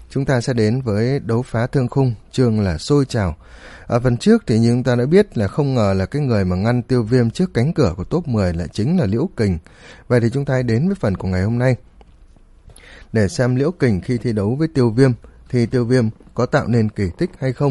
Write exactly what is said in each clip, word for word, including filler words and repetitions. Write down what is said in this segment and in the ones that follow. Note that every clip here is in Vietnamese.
chúng ta sẽ đến với đấu phá thương khung, chương là sôi trào. Ở phần trước thì như chúng ta đã biết là không ngờ là cái người mà ngăn Tiêu Viêm trước cánh cửa của top mười lại chính là Liễu Kình. Vậy thì chúng ta hãy đến với phần của ngày hôm nay để xem Liễu Kình khi thi đấu với Tiêu Viêm thì Tiêu Viêm có tạo nên kỳ tích hay không.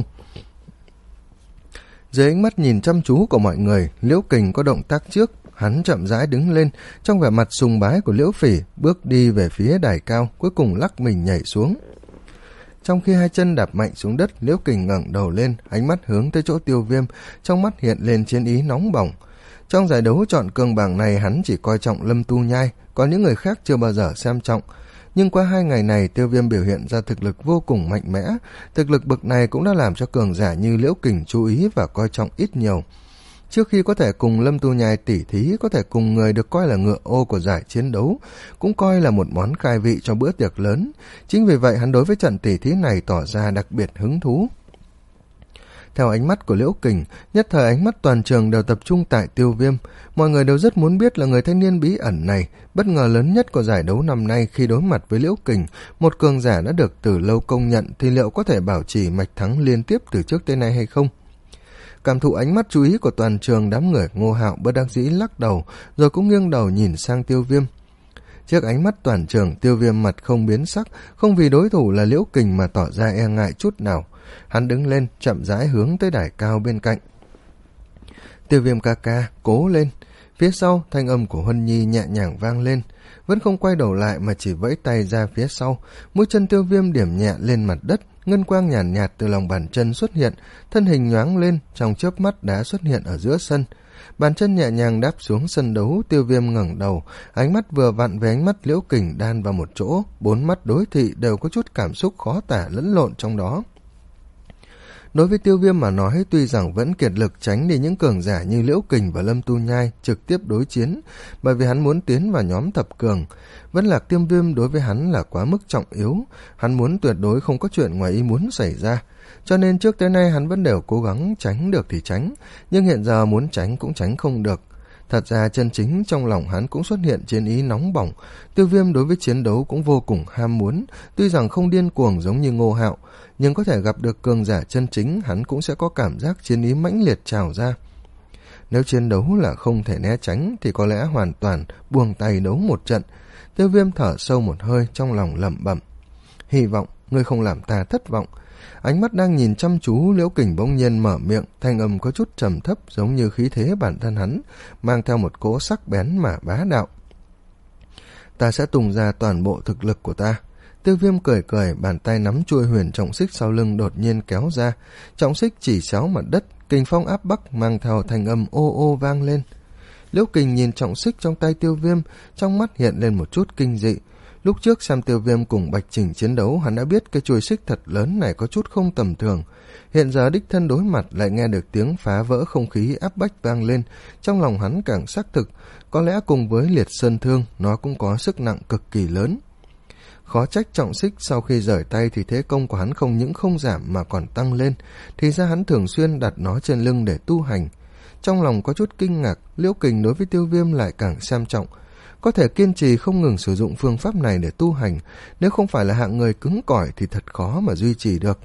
Dưới ánh mắt nhìn chăm chú của mọi người, Liễu Kình có động tác trước. Hắn chậm rãi đứng lên, trong vẻ mặt sùng bái của Liễu Phỉ, bước đi về phía đài cao, cuối cùng lắc mình nhảy xuống. Trong khi hai chân đạp mạnh xuống đất, Liễu Kình ngẩng đầu lên, ánh mắt hướng tới chỗ Tiêu Viêm, trong mắt hiện lên chiến ý nóng bỏng. Trong giải đấu chọn cương bảng này, hắn chỉ coi trọng Lâm Tu Nhai, còn những người khác chưa bao giờ xem trọng. Nhưng qua hai ngày này, Tiêu Viêm biểu hiện ra thực lực vô cùng mạnh mẽ. Thực lực bậc này cũng đã làm cho cường giả như Liễu Kình chú ý và coi trọng ít nhiều. Trước khi có thể cùng Lâm Tu Nhai tỉ thí, có thể cùng người được coi là ngựa ô của giải chiến đấu, cũng coi là một món khai vị cho bữa tiệc lớn. Chính vì vậy hắn đối với trận tỉ thí này tỏ ra đặc biệt hứng thú. Theo ánh mắt của Liễu Kình, nhất thời ánh mắt toàn trường đều tập trung tại Tiêu Viêm. Mọi người đều rất muốn biết là người thanh niên bí ẩn này, bất ngờ lớn nhất của giải đấu năm nay khi đối mặt với Liễu Kình, một cường giả đã được từ lâu công nhận thì liệu có thể bảo trì mạch thắng liên tiếp từ trước tới nay hay không? Cảm thụ ánh mắt chú ý của toàn trường, đám người Ngô Hạo bất đắc dĩ lắc đầu, rồi cũng nghiêng đầu nhìn sang Tiêu Viêm. Trước ánh mắt toàn trường, Tiêu Viêm mặt không biến sắc, không vì đối thủ là Liễu Kình mà tỏ ra e ngại chút nào. Hắn đứng lên, chậm rãi hướng tới đài cao bên cạnh. Tiêu Viêm ca ca, cố lên. Phía sau, thanh âm của Huân Nhi nhẹ nhàng vang lên, vẫn không quay đầu lại mà chỉ vẫy tay ra phía sau. Mũi chân Tiêu Viêm điểm nhẹ lên mặt đất, ngân quang nhàn nhạt, nhạt từ lòng bàn chân xuất hiện, thân hình nhoáng lên, trong chớp mắt đã xuất hiện ở giữa sân. Bàn chân nhẹ nhàng đáp xuống sân đấu, Tiêu Viêm ngẩng đầu, ánh mắt vừa vặn với ánh mắt Liễu Kình đan vào một chỗ, bốn mắt đối thị đều có chút cảm xúc khó tả lẫn lộn trong đó. Đối với Tiêu Viêm mà nói, tuy rằng vẫn kiệt lực tránh đi những cường giả như Liễu Kình và Lâm Tu Nhai trực tiếp đối chiến, bởi vì hắn muốn tiến vào nhóm thập cường. Vẫn là Tiêu Viêm đối với hắn là quá mức trọng yếu, hắn muốn tuyệt đối không có chuyện ngoài ý muốn xảy ra. Cho nên trước tới nay hắn vẫn đều cố gắng tránh được thì tránh, nhưng hiện giờ muốn tránh cũng tránh không được. Thật ra chân chính trong lòng hắn cũng xuất hiện chiến ý nóng bỏng. Tiêu Viêm đối với chiến đấu cũng vô cùng ham muốn, tuy rằng không điên cuồng giống như Ngô Hạo, nhưng có thể gặp được cường giả chân chính, hắn cũng sẽ có cảm giác chiến ý mãnh liệt trào ra. Nếu chiến đấu là không thể né tránh thì có lẽ hoàn toàn buông tay đấu một trận. Tiêu Viêm thở sâu một hơi, trong lòng lẩm bẩm: hy vọng ngươi không làm ta thất vọng. Ánh mắt đang nhìn chăm chú, Liễu Kình bỗng nhiên mở miệng, thanh âm có chút trầm thấp giống như khí thế bản thân hắn, mang theo một cỗ sắc bén mà bá đạo. Ta sẽ tung ra toàn bộ thực lực của ta. Tiêu Viêm cười cười, bàn tay nắm chuôi huyền trọng xích sau lưng đột nhiên kéo ra, trọng xích chỉ xéo mặt đất, kình phong áp bắc mang theo thanh âm ô ô vang lên. Liễu Kình nhìn trọng xích trong tay Tiêu Viêm, trong mắt hiện lên một chút kinh dị. Lúc trước xem Tiêu Viêm cùng Bạch Trình chiến đấu, hắn đã biết cái chuôi xích thật lớn này có chút không tầm thường. Hiện giờ đích thân đối mặt lại nghe được tiếng phá vỡ không khí áp bách vang lên, trong lòng hắn càng xác thực, có lẽ cùng với liệt sơn thương, nó cũng có sức nặng cực kỳ lớn. Khó trách trọng xích sau khi rời tay thì thế công của hắn không những không giảm mà còn tăng lên, thì ra hắn thường xuyên đặt nó trên lưng để tu hành. Trong lòng có chút kinh ngạc, Liễu Kình đối với Tiêu Viêm lại càng xem trọng. Có thể kiên trì không ngừng sử dụng phương pháp này để tu hành, nếu không phải là hạng người cứng cỏi thì thật khó mà duy trì được.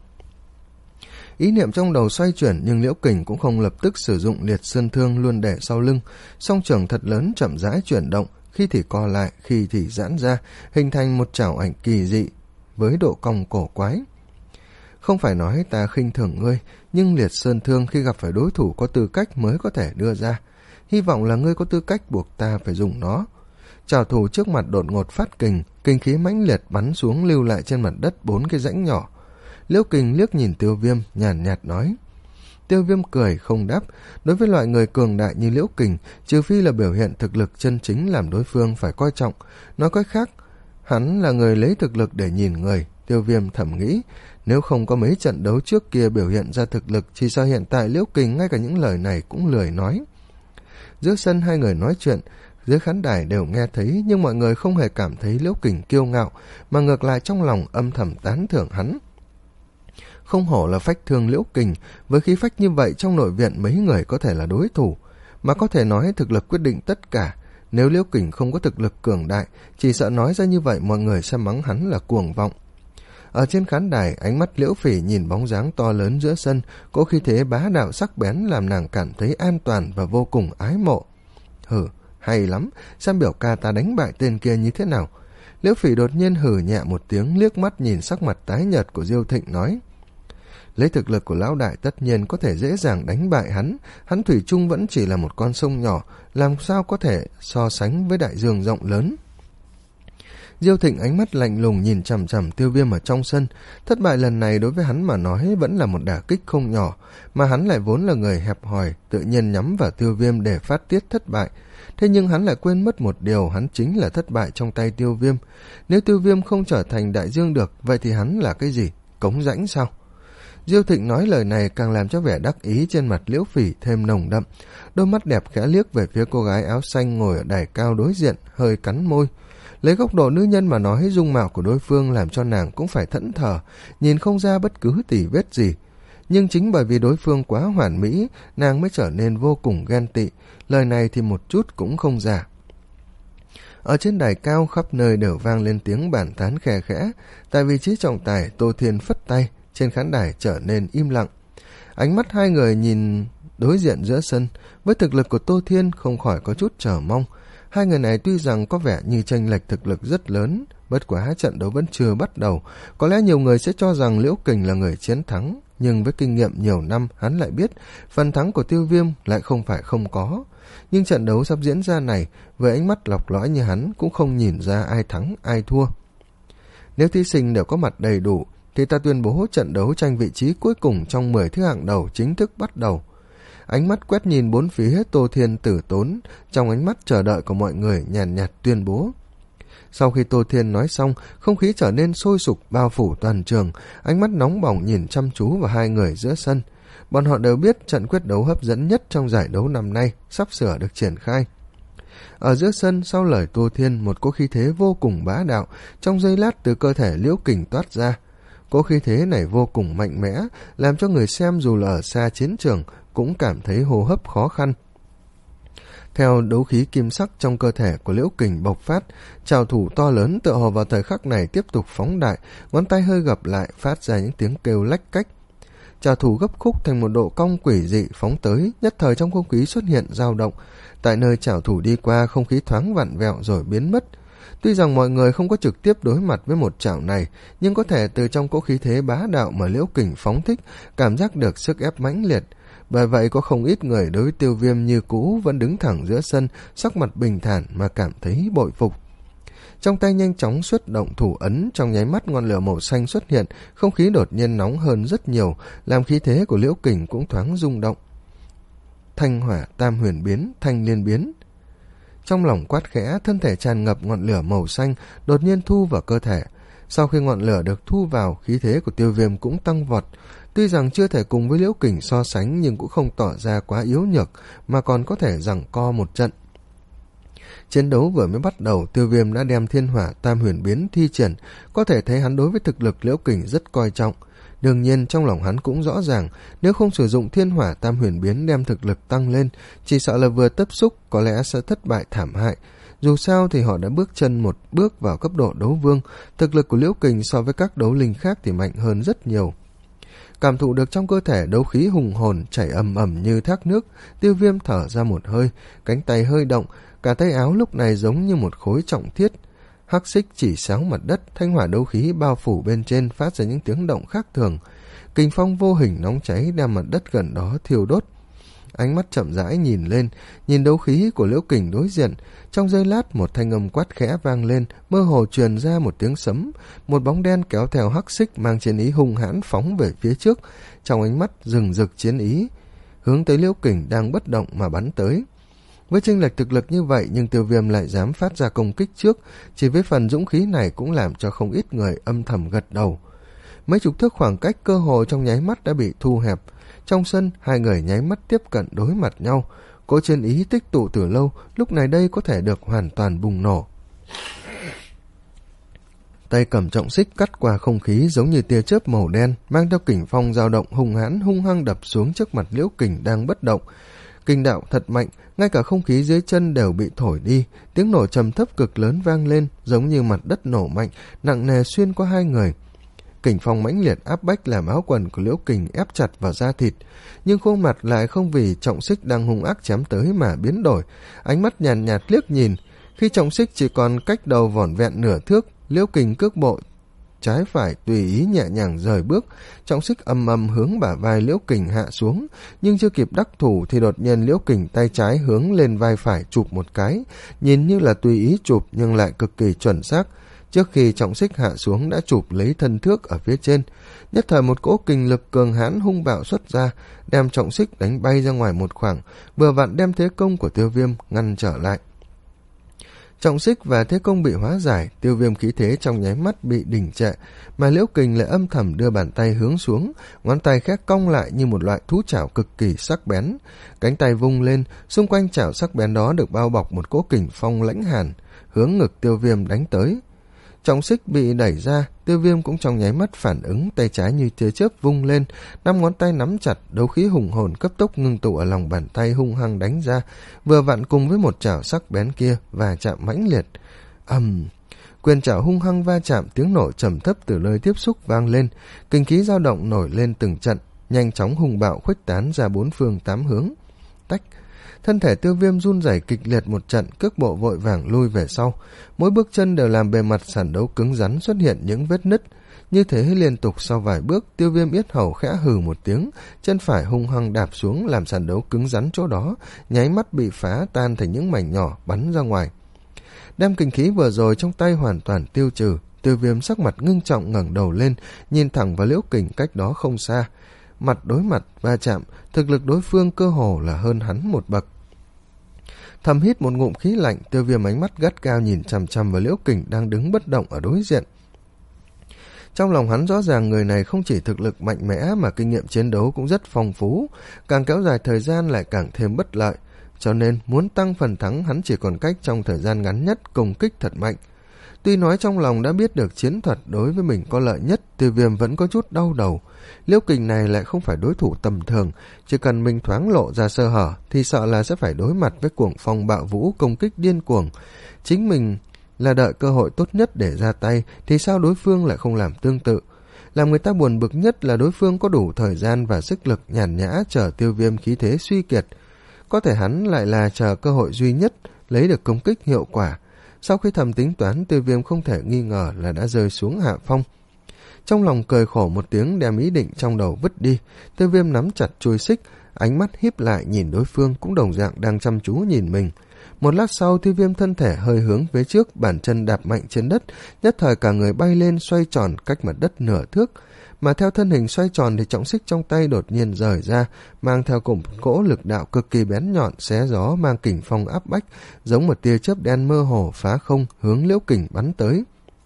Ý niệm trong đầu xoay chuyển, nhưng Liễu Kình cũng không lập tức sử dụng liệt sơn thương luôn để sau lưng, song trường thật lớn chậm rãi chuyển động, khi thì co lại, khi thì giãn ra, hình thành một trảo ảnh kỳ dị với độ cong cổ quái. Không phải nói ta khinh thường ngươi, nhưng liệt sơn thương khi gặp phải đối thủ có tư cách mới có thể đưa ra. Hy vọng là ngươi có tư cách buộc ta phải dùng nó. Trảo thủ trước mặt đột ngột phát kình, kinh khí mãnh liệt bắn xuống lưu lại trên mặt đất bốn cái rãnh nhỏ. Liễu Kình liếc nhìn Tiêu Viêm, nhàn nhạt nói. Tiêu Viêm cười không đáp. Đối với loại người cường đại như Liễu Kình, trừ phi là biểu hiện thực lực chân chính làm đối phương phải coi trọng. Nói cách khác, hắn là người lấy thực lực để nhìn người. Tiêu Viêm thầm nghĩ, nếu không có mấy trận đấu trước kia biểu hiện ra thực lực, chỉ sao hiện tại Liễu Kình ngay cả những lời này cũng lười nói. Giữa sân hai người nói chuyện, dưới khán đài đều nghe thấy, nhưng mọi người không hề cảm thấy Liễu Kình kiêu ngạo, mà ngược lại trong lòng âm thầm tán thưởng hắn. Không hổ là phách thương Liễu Kình, với khí phách như vậy trong nội viện mấy người có thể là đối thủ, mà có thể nói thực lực quyết định tất cả. Nếu Liễu Kình không có thực lực cường đại, chỉ sợ nói ra như vậy mọi người sẽ mắng hắn là cuồng vọng. Ở trên khán đài, ánh mắt Liễu Phỉ nhìn bóng dáng to lớn giữa sân, cỗ khí thế bá đạo sắc bén làm nàng cảm thấy an toàn và vô cùng ái mộ. Hử, hay lắm, xem biểu ca ta đánh bại tên kia như thế nào. Liễu Phỉ đột nhiên hử nhẹ một tiếng, liếc mắt nhìn sắc mặt tái nhợt của Diêu Thịnh nói: lấy thực lực của lão đại tất nhiên có thể dễ dàng đánh bại hắn, hắn thủy chung vẫn chỉ là một con sông nhỏ, làm sao có thể so sánh với đại dương rộng lớn. Diêu Thịnh ánh mắt lạnh lùng nhìn chằm chằm Tiêu Viêm ở trong sân. Thất bại lần này đối với hắn mà nói vẫn là một đả kích không nhỏ, mà hắn lại vốn là người hẹp hòi, tự nhiên nhắm vào Tiêu Viêm để phát tiết thất bại. Thế nhưng hắn lại quên mất một điều, hắn chính là thất bại trong tay Tiêu Viêm. Nếu Tiêu Viêm không trở thành đại dương được, vậy thì hắn là cái gì? Cống rãnh sao? Diêu Thịnh nói lời này càng làm cho vẻ đắc ý trên mặt Liễu Phỉ thêm nồng đậm. Đôi mắt đẹp khẽ liếc về phía cô gái áo xanh ngồi ở đài cao đối diện, hơi cắn môi. Lấy góc độ nữ nhân mà nói, dung mạo của đối phương làm cho nàng cũng phải thẫn thờ, nhìn không ra bất cứ tỉ vết gì. Nhưng chính bởi vì đối phương quá hoàn mỹ, nàng mới trở nên vô cùng ghen tị. Lời này thì một chút cũng không giả. Ở trên đài cao khắp nơi đều vang lên tiếng bàn tán khe khẽ. Tại vị trí trọng tài, Tô Thiên phất tay, trên khán đài trở nên im lặng. Ánh mắt hai người nhìn đối diện giữa sân, với thực lực của Tô Thiên không khỏi có chút chờ mong. Hai người này tuy rằng có vẻ như chênh lệch thực lực rất lớn, bất quá trận đấu vẫn chưa bắt đầu. Có lẽ nhiều người sẽ cho rằng Liễu Kình là người chiến thắng, nhưng với kinh nghiệm nhiều năm, hắn lại biết phần thắng của Tiêu Viêm lại không phải không có. Nhưng trận đấu sắp diễn ra này, với ánh mắt lọc lõi như hắn cũng không nhìn ra ai thắng ai thua. Nếu thí sinh đều có mặt đầy đủ, thì ta tuyên bố trận đấu tranh vị trí cuối cùng trong mười thứ hạng đầu chính thức bắt đầu. Ánh mắt quét nhìn bốn phía, Tô Thiên tử tốn, trong ánh mắt chờ đợi của mọi người nhàn nhạt, nhạt tuyên bố. Sau khi Tô Thiên nói xong, không khí trở nên sôi sục bao phủ toàn trường, ánh mắt nóng bỏng nhìn chăm chú vào hai người giữa sân. Bọn họ đều biết trận quyết đấu hấp dẫn nhất trong giải đấu năm nay sắp sửa được triển khai. Ở giữa sân, sau lời Tô Thiên, một cỗ khí thế vô cùng bá đạo trong giây lát từ cơ thể Liễu Kình toát ra. Cỗ khí thế này vô cùng mạnh mẽ, làm cho người xem dù là ở xa chiến trường cũng cảm thấy hô hấp khó khăn. Theo đấu khí kim sắc trong cơ thể của Liễu Kình bộc phát, trảo thủ to lớn tựa hồ vào thời khắc này tiếp tục phóng đại, ngón tay hơi gập lại phát ra những tiếng kêu lách cách. Trảo thủ gấp khúc thành một độ cong quỷ dị phóng tới, nhất thời trong không khí xuất hiện dao động. Tại nơi trảo thủ đi qua, không khí thoáng vặn vẹo rồi biến mất. Tuy rằng mọi người không có trực tiếp đối mặt với một chảo này, nhưng có thể từ trong cỗ khí thế bá đạo mà Liễu Kình phóng thích, cảm giác được sức ép mãnh liệt. Bởi vậy có không ít người đối với Tiêu Viêm như cũ vẫn đứng thẳng giữa sân, sắc mặt bình thản mà cảm thấy bội phục. Trong tay nhanh chóng xuất động thủ ấn, trong nháy mắt ngọn lửa màu xanh xuất hiện, không khí đột nhiên nóng hơn rất nhiều, làm khí thế của Liễu Kình cũng thoáng rung động. Thanh hỏa tam huyền biến, thanh liên biến. Trong lòng quát khẽ, thân thể tràn ngập ngọn lửa màu xanh đột nhiên thu vào cơ thể. Sau khi ngọn lửa được thu vào, khí thế của Tiêu Viêm cũng tăng vọt. Tuy rằng chưa thể cùng với Liễu Kình so sánh, nhưng cũng không tỏ ra quá yếu nhược, mà còn có thể giằng co một trận. Chiến đấu vừa mới bắt đầu, Tiêu Viêm đã đem thiên hỏa tam huyền biến thi triển, có thể thấy hắn đối với thực lực Liễu Kình rất coi trọng. Đương nhiên trong lòng hắn cũng rõ ràng, nếu không sử dụng thiên hỏa tam huyền biến đem thực lực tăng lên, chỉ sợ là vừa tiếp xúc có lẽ sẽ thất bại thảm hại. Dù sao thì họ đã bước chân một bước vào cấp độ đấu vương, thực lực của Liễu Kình so với các đấu linh khác thì mạnh hơn rất nhiều. Cảm thụ được trong cơ thể đấu khí hùng hồn chảy ầm ầm như thác nước, Tiêu Viêm thở ra một hơi, cánh tay hơi động, cả tay áo lúc này giống như một khối trọng thiết. Hắc xích chỉ xéo mặt đất, thanh hỏa đấu khí bao phủ bên trên phát ra những tiếng động khác thường. Kình phong vô hình nóng cháy đem mặt đất gần đó thiêu đốt. Ánh mắt chậm rãi nhìn lên, nhìn đấu khí của Liễu Kình đối diện. Trong giây lát một thanh âm quát khẽ vang lên, mơ hồ truyền ra một tiếng sấm. Một bóng đen kéo theo hắc xích mang chiến ý hung hãn phóng về phía trước, trong ánh mắt rừng rực chiến ý, hướng tới Liễu Kình đang bất động mà bắn tới. Với chênh lệch thực lực như vậy nhưng Tiêu Viêm lại dám phát ra công kích trước, chỉ với phần dũng khí này cũng làm cho không ít người âm thầm gật đầu. Mấy chục thước khoảng cách cơ hồ trong nháy mắt đã bị thu hẹp. Trong sân, hai người nháy mắt tiếp cận đối mặt nhau. Cỗ chiến ý tích tụ từ lâu, lúc này đây có thể được hoàn toàn bùng nổ. Tay cầm trọng xích cắt qua không khí giống như tia chớp màu đen, mang theo kình phong dao động hung hãn hung hăng đập xuống trước mặt Liễu Kình đang bất động. Kình đạo thật mạnh, ngay cả không khí dưới chân đều bị thổi đi, tiếng nổ trầm thấp cực lớn vang lên, giống như mặt đất nổ mạnh, nặng nề xuyên qua hai người. kình phong mãnh liệt áp bách làm áo quần của Liễu Kình ép chặt vào da thịt, nhưng khuôn mặt lại không vì Trọng Xích đang hung ác chém tới mà biến đổi, ánh mắt nhàn nhạt, nhạt liếc nhìn. Khi Trọng Xích chỉ còn cách đầu vỏn vẹn nửa thước, Liễu Kình cước bộ trái phải tùy ý nhẹ nhàng rời bước, Trọng Xích ầm ầm hướng bả vai Liễu Kình hạ xuống, nhưng chưa kịp đắc thủ thì đột nhiên Liễu Kình tay trái hướng lên vai phải chụp một cái, nhìn như là tùy ý chụp nhưng lại cực kỳ chuẩn xác. Trước khi Trọng Xích hạ xuống đã chụp lấy thân thước ở phía trên, nhất thời một cỗ kình lực cường hãn hung bạo xuất ra, đem Trọng Xích đánh bay ra ngoài một khoảng, vừa vặn đem thế công của Tiêu Viêm ngăn trở lại. Trọng Xích và thế công bị hóa giải, Tiêu Viêm khí thế trong nháy mắt bị đình trệ, mà Liễu Kình lại âm thầm đưa bàn tay hướng xuống, ngón tay khẽ cong lại như một loại thú chảo cực kỳ sắc bén. Cánh tay vung lên, xung quanh chảo sắc bén đó được bao bọc một cỗ kình phong lãnh hàn, hướng ngực Tiêu Viêm đánh tới. Trọng Xích bị đẩy ra, Tiêu Viêm cũng trong nháy mắt phản ứng, tay trái như tia chớp vung lên, năm ngón tay nắm chặt, đấu khí hùng hồn cấp tốc ngưng tụ ở lòng bàn tay hung hăng đánh ra, vừa vặn cùng với một chảo sắc bén kia và chạm mãnh liệt. Ầm, quyền chảo hung hăng va chạm, tiếng nổ trầm thấp từ nơi tiếp xúc vang lên, kinh khí dao động nổi lên từng trận, nhanh chóng hùng bạo khuếch tán ra bốn phương tám hướng. Tách. Thân thể Tiêu Viêm run rẩy kịch liệt một trận, cước bộ vội vàng lui về sau, mỗi bước chân đều làm bề mặt sàn đấu cứng rắn xuất hiện những vết nứt. Như thế liên tục sau vài bước, Tiêu Viêm yết hầu khẽ hừ một tiếng, chân phải hung hăng đạp xuống làm sàn đấu cứng rắn chỗ đó nháy mắt bị phá tan thành những mảnh nhỏ bắn ra ngoài. Đem kinh khí vừa rồi trong tay hoàn toàn tiêu trừ, Tiêu Viêm sắc mặt ngưng trọng ngẩng đầu lên, nhìn thẳng vào Liễu Kình cách đó không xa. Mặt đối mặt va chạm, thực lực đối phương cơ hồ là hơn hắn một bậc. Thầm hít một ngụm khí lạnh, Tiêu Viêm ánh mắt gắt gao nhìn chằm chằm vào Liễu Kình đang đứng bất động ở đối diện. Trong lòng hắn rõ ràng người này không chỉ thực lực mạnh mẽ mà kinh nghiệm chiến đấu cũng rất phong phú, càng kéo dài thời gian lại càng thêm bất lợi, cho nên muốn tăng phần thắng hắn chỉ còn cách trong thời gian ngắn nhất công kích thật mạnh. Tuy nói trong lòng đã biết được chiến thuật đối với mình có lợi nhất, Tiêu Viêm vẫn có chút đau đầu. Liễu Kình này lại không phải đối thủ tầm thường, chỉ cần mình thoáng lộ ra sơ hở thì sợ là sẽ phải đối mặt với cuồng phong bạo vũ công kích điên cuồng. Chính mình là đợi cơ hội tốt nhất để ra tay thì sao đối phương lại không làm tương tự. Làm người ta buồn bực nhất là đối phương có đủ thời gian và sức lực nhàn nhã chờ Tiêu Viêm khí thế suy kiệt. Có thể hắn lại là chờ cơ hội duy nhất lấy được công kích hiệu quả. Sau khi thầm tính toán, Tiêu Viêm không thể nghi ngờ là đã rơi xuống hạ phong. Trong lòng cười khổ một tiếng, đem ý định trong đầu vứt đi, Tiêu Viêm nắm chặt chuôi xích, ánh mắt híp lại nhìn đối phương cũng đồng dạng đang chăm chú nhìn mình. Một lát sau, Tiêu Viêm thân thể hơi hướng phía trước, bàn chân đạp mạnh trên đất, nhất thời cả người bay lên xoay tròn cách mặt đất nửa thước. Mà theo thân hình xoay tròn thì trọng xích trong tay đột nhiên rời ra, mang theo cùng cỗ lực đạo cực kỳ bén nhọn, xé gió mang kình phong áp bách, giống một tia chớp đen mơ hồ phá không hướng Liễu Kình bắn tới.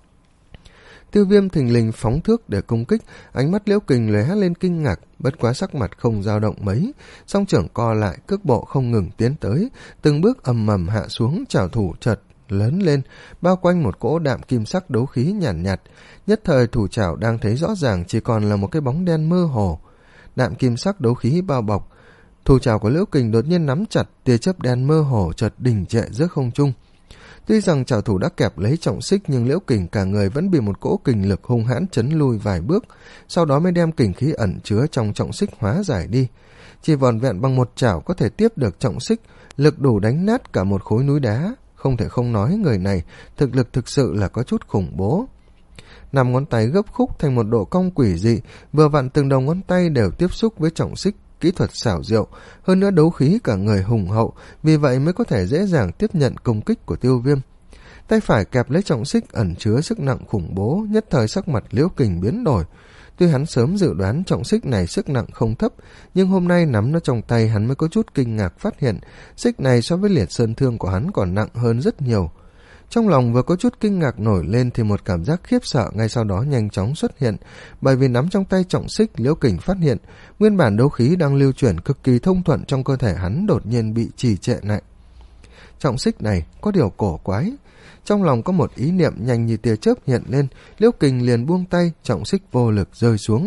Tiêu Viêm thình lình phóng thước để công kích, ánh mắt Liễu Kình lóe lên kinh ngạc, bất quá sắc mặt không dao động mấy, song trưởng co lại, cước bộ không ngừng tiến tới, từng bước ầm ầm hạ xuống, trảo thủ chợt lớn lên, bao quanh một cỗ đạm kim sắc đấu khí nhàn nhạt, nhạt, nhất thời thủ trảo đang thấy rõ ràng chỉ còn là một cái bóng đen mơ hồ. Đạm kim sắc đấu khí bao bọc, thủ trảo của Liễu Kình đột nhiên nắm chặt, tia chớp đen mơ hồ chợt đình trệ giữa không trung. Tuy rằng trảo thủ đã kẹp lấy trọng xích nhưng Liễu Kình cả người vẫn bị một cỗ kình lực hung hãn chấn lui vài bước, sau đó mới đem kình khí ẩn chứa trong trọng xích hóa giải đi. Chỉ vòn vẹn bằng một chảo có thể tiếp được trọng xích, lực đủ đánh nát cả một khối núi đá. Không thể không nói người này thực lực thực sự là có chút khủng bố. Năm ngón tay gấp khúc thành một độ cong quỷ dị, vừa vặn từng đầu ngón tay đều tiếp xúc với trọng xích, kỹ thuật xảo diệu, hơn nữa đấu khí cả người hùng hậu, vì vậy mới có thể dễ dàng tiếp nhận công kích của Tiêu Viêm. Tay phải kẹp lấy trọng xích ẩn chứa sức nặng khủng bố, nhất thời sắc mặt Liễu Kình biến đổi. Tuy hắn sớm dự đoán trọng xích này sức nặng không thấp, nhưng hôm nay nắm nó trong tay hắn mới có chút kinh ngạc phát hiện, xích này so với liệt sơn thương của hắn còn nặng hơn rất nhiều. Trong lòng vừa có chút kinh ngạc nổi lên thì một cảm giác khiếp sợ ngay sau đó nhanh chóng xuất hiện, bởi vì nắm trong tay trọng xích, Liễu Kình phát hiện nguyên bản đấu khí đang lưu chuyển cực kỳ thông thuận trong cơ thể hắn đột nhiên bị trì trệ lại. Trọng xích này có điều cổ quái. Trong lòng có một ý niệm nhanh như tia chớp hiện lên, Liễu Kình liền buông tay, trọng xích vô lực rơi xuống.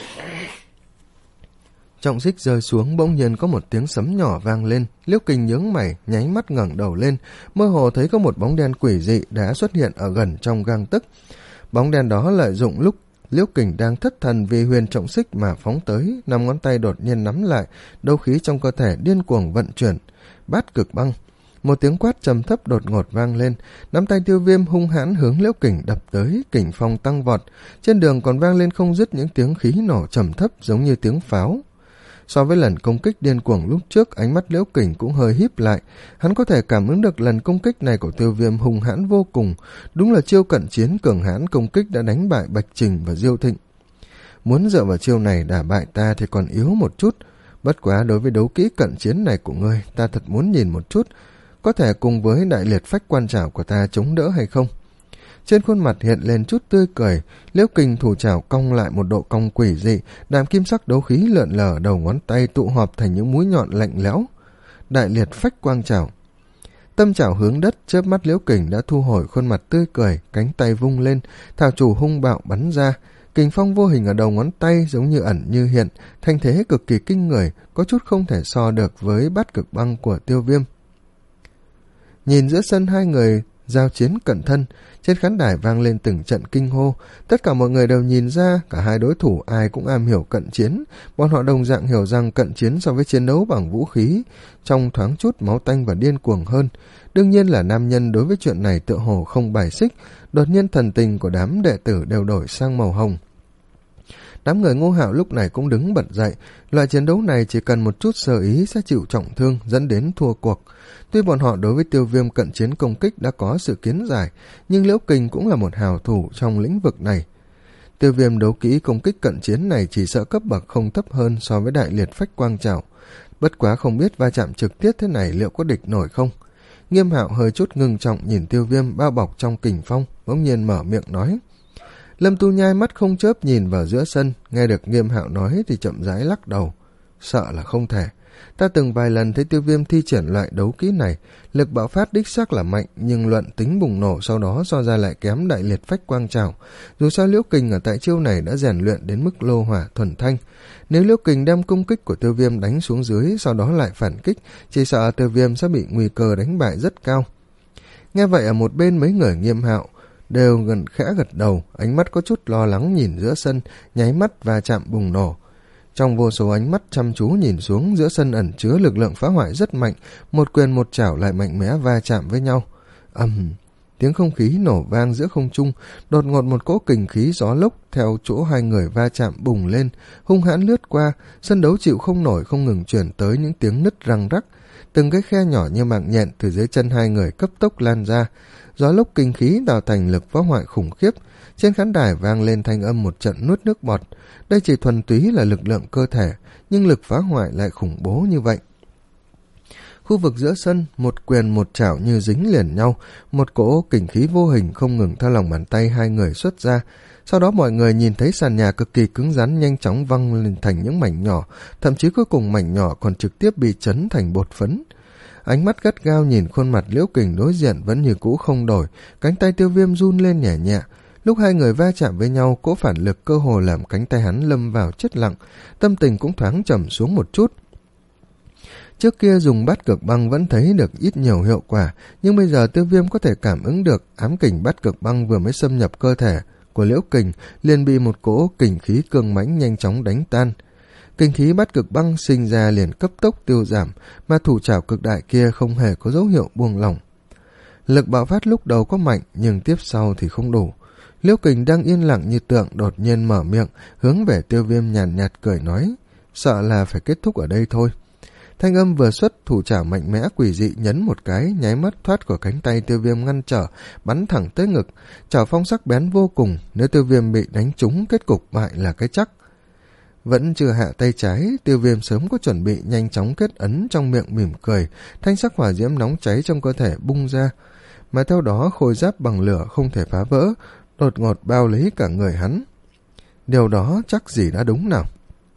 Trọng xích rơi xuống, bỗng nhiên có một tiếng sấm nhỏ vang lên, Liễu Kình nhướng mày, nháy mắt ngẩng đầu lên, mơ hồ thấy có một bóng đen quỷ dị đã xuất hiện ở gần trong gang tấc. Bóng đen đó lợi dụng lúc Liễu Kình đang thất thần vì huyền trọng xích mà phóng tới, năm ngón tay đột nhiên nắm lại, đấu khí trong cơ thể điên cuồng vận chuyển. Bát cực băng. Một tiếng quát trầm thấp đột ngột vang lên, nắm tay Tiêu Viêm hung hãn hướng Liễu Kình đập tới, kình phong tăng vọt, trên đường còn vang lên không dứt những tiếng khí nổ trầm thấp giống như tiếng pháo. So với lần công kích điên cuồng lúc trước, ánh mắt Liễu Kình cũng hơi híp lại, hắn có thể cảm ứng được lần công kích này của Tiêu Viêm hung hãn vô cùng, đúng là chiêu cận chiến cường hãn công kích đã đánh bại Bạch Trình và Diêu Thịnh. Muốn dựa vào chiêu này đả bại ta thì còn yếu một chút, bất quá đối với đấu kỹ cận chiến này của ngươi, ta thật muốn nhìn một chút, có thể cùng với đại liệt phách quan trảo của ta chống đỡ hay không. Trên khuôn mặt hiện lên chút tươi cười, Liễu Kình thủ trảo cong lại một độ cong quỷ dị, đạm kim sắc đấu khí lượn lờ đầu ngón tay tụ họp thành những mũi nhọn lạnh lẽo. Đại liệt phách quang trảo. Tâm trảo hướng đất, chớp mắt Liễu Kình đã thu hồi khuôn mặt tươi cười, cánh tay vung lên, thảo chủ hung bạo bắn ra. Kình phong vô hình ở đầu ngón tay giống như ẩn như hiện, thanh thế cực kỳ kinh người, có chút không thể so được với bát cực băng của Tiêu Viêm. Nhìn giữa sân hai người giao chiến cận thân, trên khán đài vang lên từng trận kinh hô, tất cả mọi người đều nhìn ra cả hai đối thủ ai cũng am hiểu cận chiến, bọn họ đồng dạng hiểu rằng cận chiến so với chiến đấu bằng vũ khí trong thoáng chút máu tanh và điên cuồng hơn. Đương nhiên là nam nhân đối với chuyện này tựa hồ không bài xích, đột nhiên thần tình của đám đệ tử đều đổi sang màu hồng. Đám người Ngô Hạo lúc này cũng đứng bật dậy, loại chiến đấu này chỉ cần một chút sơ ý sẽ chịu trọng thương dẫn đến thua cuộc. Tuy bọn họ đối với Tiêu Viêm cận chiến công kích đã có sự kiến giải, nhưng Liễu Kình cũng là một hào thủ trong lĩnh vực này. Tiêu Viêm đấu kỹ công kích cận chiến này chỉ sợ cấp bậc không thấp hơn so với đại liệt phách quang trảo, bất quá không biết va chạm trực tiếp thế này liệu có địch nổi không. Nghiêm Hạo hơi chút ngưng trọng nhìn Tiêu Viêm bao bọc trong kình phong, bỗng nhiên mở miệng nói. Lâm Tu Nhai mắt không chớp nhìn vào giữa sân, nghe được Nghiêm Hạo nói thì chậm rãi lắc đầu. Sợ là không thể. Ta từng vài lần thấy Tiêu Viêm thi triển loại đấu kỹ này, lực bạo phát đích xác là mạnh, nhưng luận tính bùng nổ sau đó so ra lại kém đại liệt phách quang trảo. Dù sao Liễu Kình ở tại chiêu này đã rèn luyện đến mức lô hỏa thuần thanh. Nếu Liễu Kình đem công kích của Tiêu Viêm đánh xuống dưới, sau đó lại phản kích, chỉ sợ Tiêu Viêm sẽ bị nguy cơ đánh bại rất cao. Nghe vậy ở một bên mấy người Nghiêm Hạo đều gần khẽ gật đầu, ánh mắt có chút lo lắng nhìn giữa sân, nháy mắt va chạm bùng nổ. Trong vô số ánh mắt chăm chú nhìn xuống, giữa sân ẩn chứa lực lượng phá hoại rất mạnh, một quyền một chảo lại mạnh mẽ va chạm với nhau. Ầm, um, tiếng không khí nổ vang giữa không trung, đột ngột một cỗ kình khí gió lốc theo chỗ hai người va chạm bùng lên, hung hãn lướt qua, sân đấu chịu không nổi không ngừng chuyển tới những tiếng nứt răng rắc, từng cái khe nhỏ như mạng nhện từ dưới chân hai người cấp tốc lan ra. Gió lốc kinh khí tạo thành lực phá hoại khủng khiếp, trên khán đài vang lên thanh âm một trận nuốt nước bọt. Đây chỉ thuần túy là lực lượng cơ thể, nhưng lực phá hoại lại khủng bố như vậy. Khu vực giữa sân, một quyền một chảo như dính liền nhau, một cỗ kình khí vô hình không ngừng theo lòng bàn tay hai người xuất ra. Sau đó mọi người nhìn thấy sàn nhà cực kỳ cứng rắn nhanh chóng văng lên thành những mảnh nhỏ, thậm chí cuối cùng mảnh nhỏ còn trực tiếp bị chấn thành bột phấn. Ánh mắt gắt gao nhìn khuôn mặt Liễu Kình đối diện vẫn như cũ không đổi, cánh tay Tiêu Viêm run lên nhẹ nhẹ. Lúc hai người va chạm với nhau, cỗ phản lực cơ hồ làm cánh tay hắn lâm vào chết lặng, tâm tình cũng thoáng trầm xuống một chút. Trước kia dùng bát cực băng vẫn thấy được ít nhiều hiệu quả, nhưng bây giờ Tiêu Viêm có thể cảm ứng được ám kình bát cực băng vừa mới xâm nhập cơ thể của Liễu Kình liền bị một cỗ kình khí cường mãnh nhanh chóng đánh tan. Kinh khí bát cực băng sinh ra liền cấp tốc tiêu giảm, mà thủ trảo cực đại kia không hề có dấu hiệu buông lỏng. Lực bạo phát lúc đầu có mạnh, nhưng tiếp sau thì không đủ. Liễu Kình đang yên lặng như tượng đột nhiên mở miệng, hướng về Tiêu Viêm nhàn nhạt, nhạt cười nói, sợ là phải kết thúc ở đây thôi. Thanh âm vừa xuất, thủ trảo mạnh mẽ quỷ dị nhấn một cái, nháy mắt thoát khỏi cánh tay Tiêu Viêm ngăn trở, bắn thẳng tới ngực. Chảo phong sắc bén vô cùng, nếu Tiêu Viêm bị đánh trúng, kết cục bại là cái chắc. Vẫn chưa hạ tay trái, Tiêu Viêm sớm có chuẩn bị nhanh chóng kết ấn trong miệng mỉm cười, thanh sắc hỏa diễm nóng cháy trong cơ thể bung ra, mà theo đó khôi giáp bằng lửa không thể phá vỡ, đột ngột bao lấy cả người hắn. Điều đó chắc gì đã đúng nào.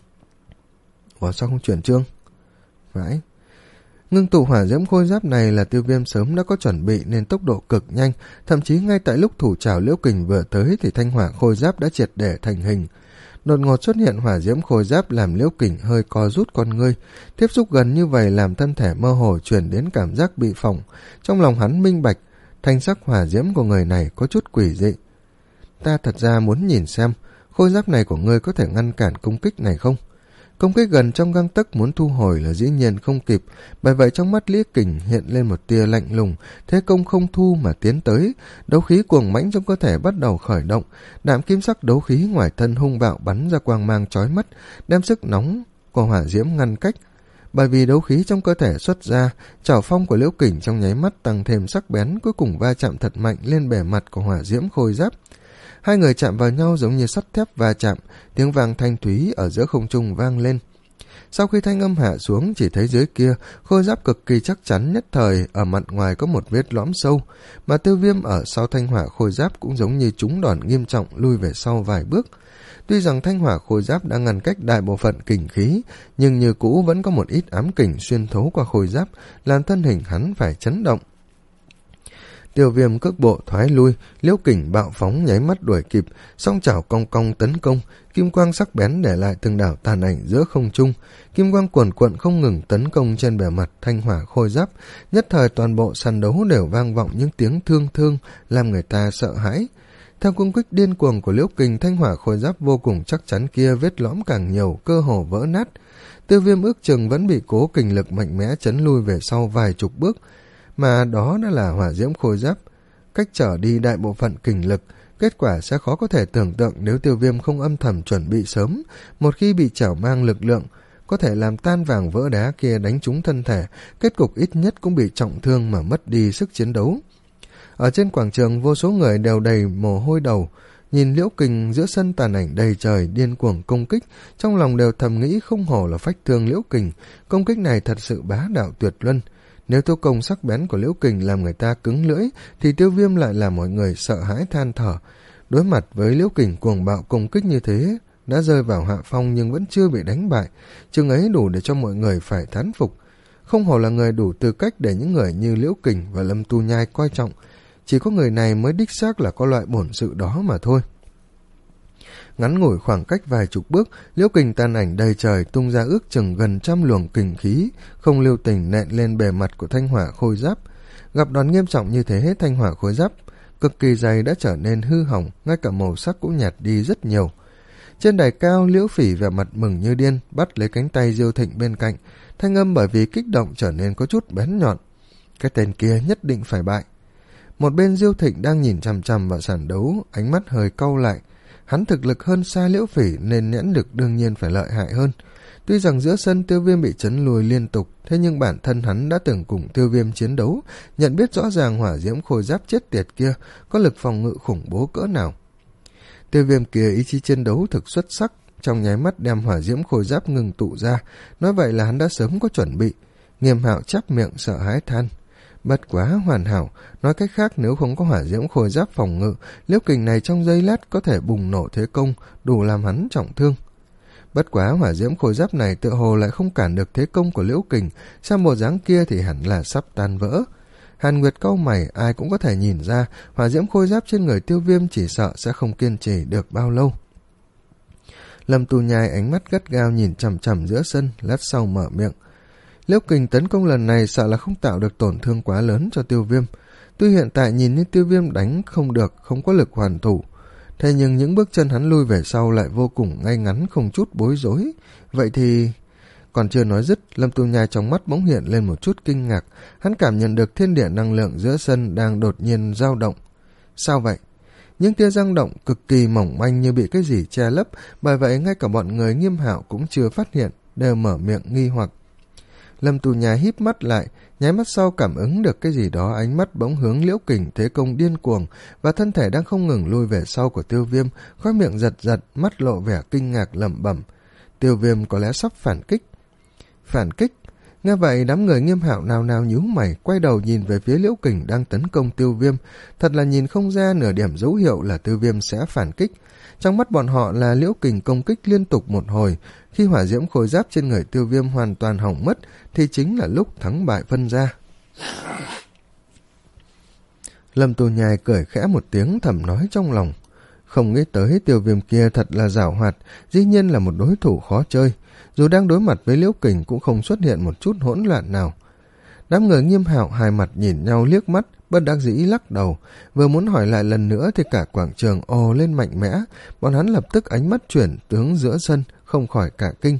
Ủa sao không chuyển chương? Phải. Ngưng tụ hỏa diễm khôi giáp này là Tiêu Viêm sớm đã có chuẩn bị nên tốc độ cực nhanh, thậm chí ngay tại lúc thủ trảo Liễu Kình vừa tới thì thanh hỏa khôi giáp đã triệt để thành hình. Đột ngột xuất hiện hỏa diễm khôi giáp làm Liễu Kình hơi co rút con ngươi, tiếp xúc gần như vậy làm thân thể mơ hồ chuyển đến cảm giác bị phỏng. Trong lòng hắn minh bạch, thanh sắc hỏa diễm của người này có chút quỷ dị. Ta thật ra muốn nhìn xem, khôi giáp này của ngươi có thể ngăn cản công kích này không? Công kích gần trong gang tấc muốn thu hồi là dĩ nhiên không kịp, bởi vậy trong mắt Lý Kình hiện lên một tia lạnh lùng, thế công không thu mà tiến tới, đấu khí cuồng mãnh trong cơ thể bắt đầu khởi động, đạm kim sắc đấu khí ngoài thân hung bạo bắn ra quang mang chói mắt, đem sức nóng của hỏa diễm ngăn cách. Bởi vì đấu khí trong cơ thể xuất ra, chảo phong của Liễu Kình trong nháy mắt tăng thêm sắc bén, cuối cùng va chạm thật mạnh lên bề mặt của hỏa diễm khôi giáp. Hai người chạm vào nhau giống như sắt thép va chạm, tiếng vang thanh thúy ở giữa không trung vang lên. Sau khi thanh âm hạ xuống, chỉ thấy dưới kia khôi giáp cực kỳ chắc chắn, nhất thời ở mặt ngoài có một vết lõm sâu, mà Tiêu Viêm ở sau thanh hỏa khôi giáp cũng giống như trúng đòn nghiêm trọng lui về sau vài bước. Tuy rằng thanh hỏa khôi giáp đã ngăn cách đại bộ phận kình khí, nhưng như cũ vẫn có một ít ám kình xuyên thấu qua khôi giáp, làm thân hình hắn phải chấn động. Tiêu Viêm cước bộ thoái lui, Liễu Kình bạo phóng nháy mắt đuổi kịp, song chảo cong cong tấn công, kim quang sắc bén để lại từng đảo tàn ảnh giữa không trung, kim quang cuồn cuộn không ngừng tấn công trên bề mặt thanh hỏa khôi giáp, nhất thời toàn bộ sàn đấu đều vang vọng những tiếng thương thương làm người ta sợ hãi. Theo công kích điên cuồng của Liễu Kình, thanh hỏa khôi giáp vô cùng chắc chắn kia vết lõm càng nhiều, cơ hồ vỡ nát. Tiêu Viêm ước chừng vẫn bị cố kình lực mạnh mẽ chấn lui về sau vài chục bước, mà đó đã là hỏa diễm khôi giáp, cách trở đi đại bộ phận kình lực. Kết quả sẽ khó có thể tưởng tượng nếu Tiêu Viêm không âm thầm chuẩn bị sớm, một khi bị chảo mang lực lượng có thể làm tan vàng vỡ đá kia đánh trúng thân thể, kết cục ít nhất cũng bị trọng thương mà mất đi sức chiến đấu. Ở trên quảng trường, vô số người đều đầy mồ hôi đầu, nhìn Liễu Kình giữa sân tàn ảnh đầy trời điên cuồng công kích, trong lòng đều thầm nghĩ không hổ là phách thương Liễu Kình, công kích này thật sự bá đạo tuyệt luân. Nếu tiêu công sắc bén của Liễu Kình làm người ta cứng lưỡi, thì Tiêu Viêm lại làm mọi người sợ hãi than thở. Đối mặt với Liễu Kình cuồng bạo công kích như thế, đã rơi vào hạ phong nhưng vẫn chưa bị đánh bại, chừng ấy đủ để cho mọi người phải thán phục. Không hổ là người đủ tư cách để những người như Liễu Kình và Lâm Tu Nhai coi trọng, chỉ có người này mới đích xác là có loại bổn sự đó mà thôi. Ngắn ngủi khoảng cách vài chục bước, Liễu Kình tàn ảnh đầy trời tung ra ước chừng gần trăm luồng kình khí, không lưu tình nện lên bề mặt của thanh hỏa khôi giáp. Gặp đòn nghiêm trọng như thế, thanh hỏa khôi giáp cực kỳ dày đã trở nên hư hỏng, ngay cả màu sắc cũng nhạt đi rất nhiều. Trên đài cao, Liễu Phỉ vẻ mặt mừng như điên, bắt lấy cánh tay Diêu Thịnh bên cạnh, thanh âm bởi vì kích động trở nên có chút bén nhọn. Cái tên kia nhất định phải bại. Một bên Diêu Thịnh đang nhìn chằm chằm vào sàn đấu, ánh mắt hơi cau lại. Hắn thực lực hơn xa Liễu Phỉ nên nhãn lực đương nhiên phải lợi hại hơn. Tuy rằng giữa sân Tiêu Viêm bị chấn lùi liên tục, thế nhưng bản thân hắn đã từng cùng Tiêu Viêm chiến đấu, nhận biết rõ ràng hỏa diễm khôi giáp chết tiệt kia có lực phòng ngự khủng bố cỡ nào. Tiêu Viêm kia ý chí chiến đấu thực xuất sắc, trong nháy mắt đem hỏa diễm khôi giáp ngừng tụ ra, nói vậy là hắn đã sớm có chuẩn bị. Nghiêm Hạo chắp miệng sợ hãi than. Bất quá hoàn hảo, nói cách khác nếu không có hỏa diễm khôi giáp phòng ngự, Liễu Kình này trong giây lát có thể bùng nổ thế công, đủ làm hắn trọng thương. Bất quá hỏa diễm khôi giáp này tựa hồ lại không cản được thế công của Liễu Kình, xem bộ dáng kia thì hẳn là sắp tan vỡ. Hàn Nguyệt cau mày, ai cũng có thể nhìn ra hỏa diễm khôi giáp trên người Tiêu Viêm chỉ sợ sẽ không kiên trì được bao lâu. Lâm Tu Nhai ánh mắt gắt gao nhìn chằm chằm giữa sân, lát sau mở miệng. Liễu Kình tấn công lần này sợ là không tạo được tổn thương quá lớn cho Tiêu Viêm. Tuy hiện tại nhìn như Tiêu Viêm đánh không được, không có lực hoàn thủ, thế nhưng những bước chân hắn lui về sau lại vô cùng ngay ngắn, không chút bối rối. Vậy thì... Còn chưa nói dứt, Lâm Tu Nhai trong mắt bỗng hiện lên một chút kinh ngạc. Hắn cảm nhận được thiên địa năng lượng giữa sân đang đột nhiên dao động. Sao vậy? Những tia dao động cực kỳ mỏng manh như bị cái gì che lấp, bởi vậy ngay cả bọn người Nghiêm Hạo cũng chưa phát hiện, đều mở miệng nghi hoặc. Lâm Tu Nhai híp mắt lại, nháy mắt sau cảm ứng được cái gì đó, ánh mắt bỗng hướng Liễu Kình thế công điên cuồng và thân thể đang không ngừng lui về sau của Tiêu Viêm, khóe miệng giật giật, mắt lộ vẻ kinh ngạc lẩm bẩm. Tiêu Viêm có lẽ sắp phản kích. Phản kích? Nghe vậy đám người Nghiêm Hạo nào nào nhíu mày, quay đầu nhìn về phía Liễu Kình đang tấn công Tiêu Viêm, thật là nhìn không ra nửa điểm dấu hiệu là Tiêu Viêm sẽ phản kích. Trong mắt bọn họ là Liễu Kình công kích liên tục một hồi, khi hỏa diễm khôi giáp trên người Tiêu Viêm hoàn toàn hỏng mất thì chính là lúc thắng bại phân ra. Lâm Tu Nhai cười khẽ một tiếng, thầm nói trong lòng. Không nghĩ tới Tiêu Viêm kia thật là giảo hoạt, dĩ nhiên là một đối thủ khó chơi. Dù đang đối mặt với Liễu Kình cũng không xuất hiện một chút hỗn loạn nào. Đám người Nghiêm Hạo hai mặt nhìn nhau liếc mắt, bất đắc dĩ lắc đầu. Vừa muốn hỏi lại lần nữa thì cả quảng trường ồ lên mạnh mẽ. Bọn hắn lập tức ánh mắt chuyển tướng giữa sân, không khỏi cả kinh.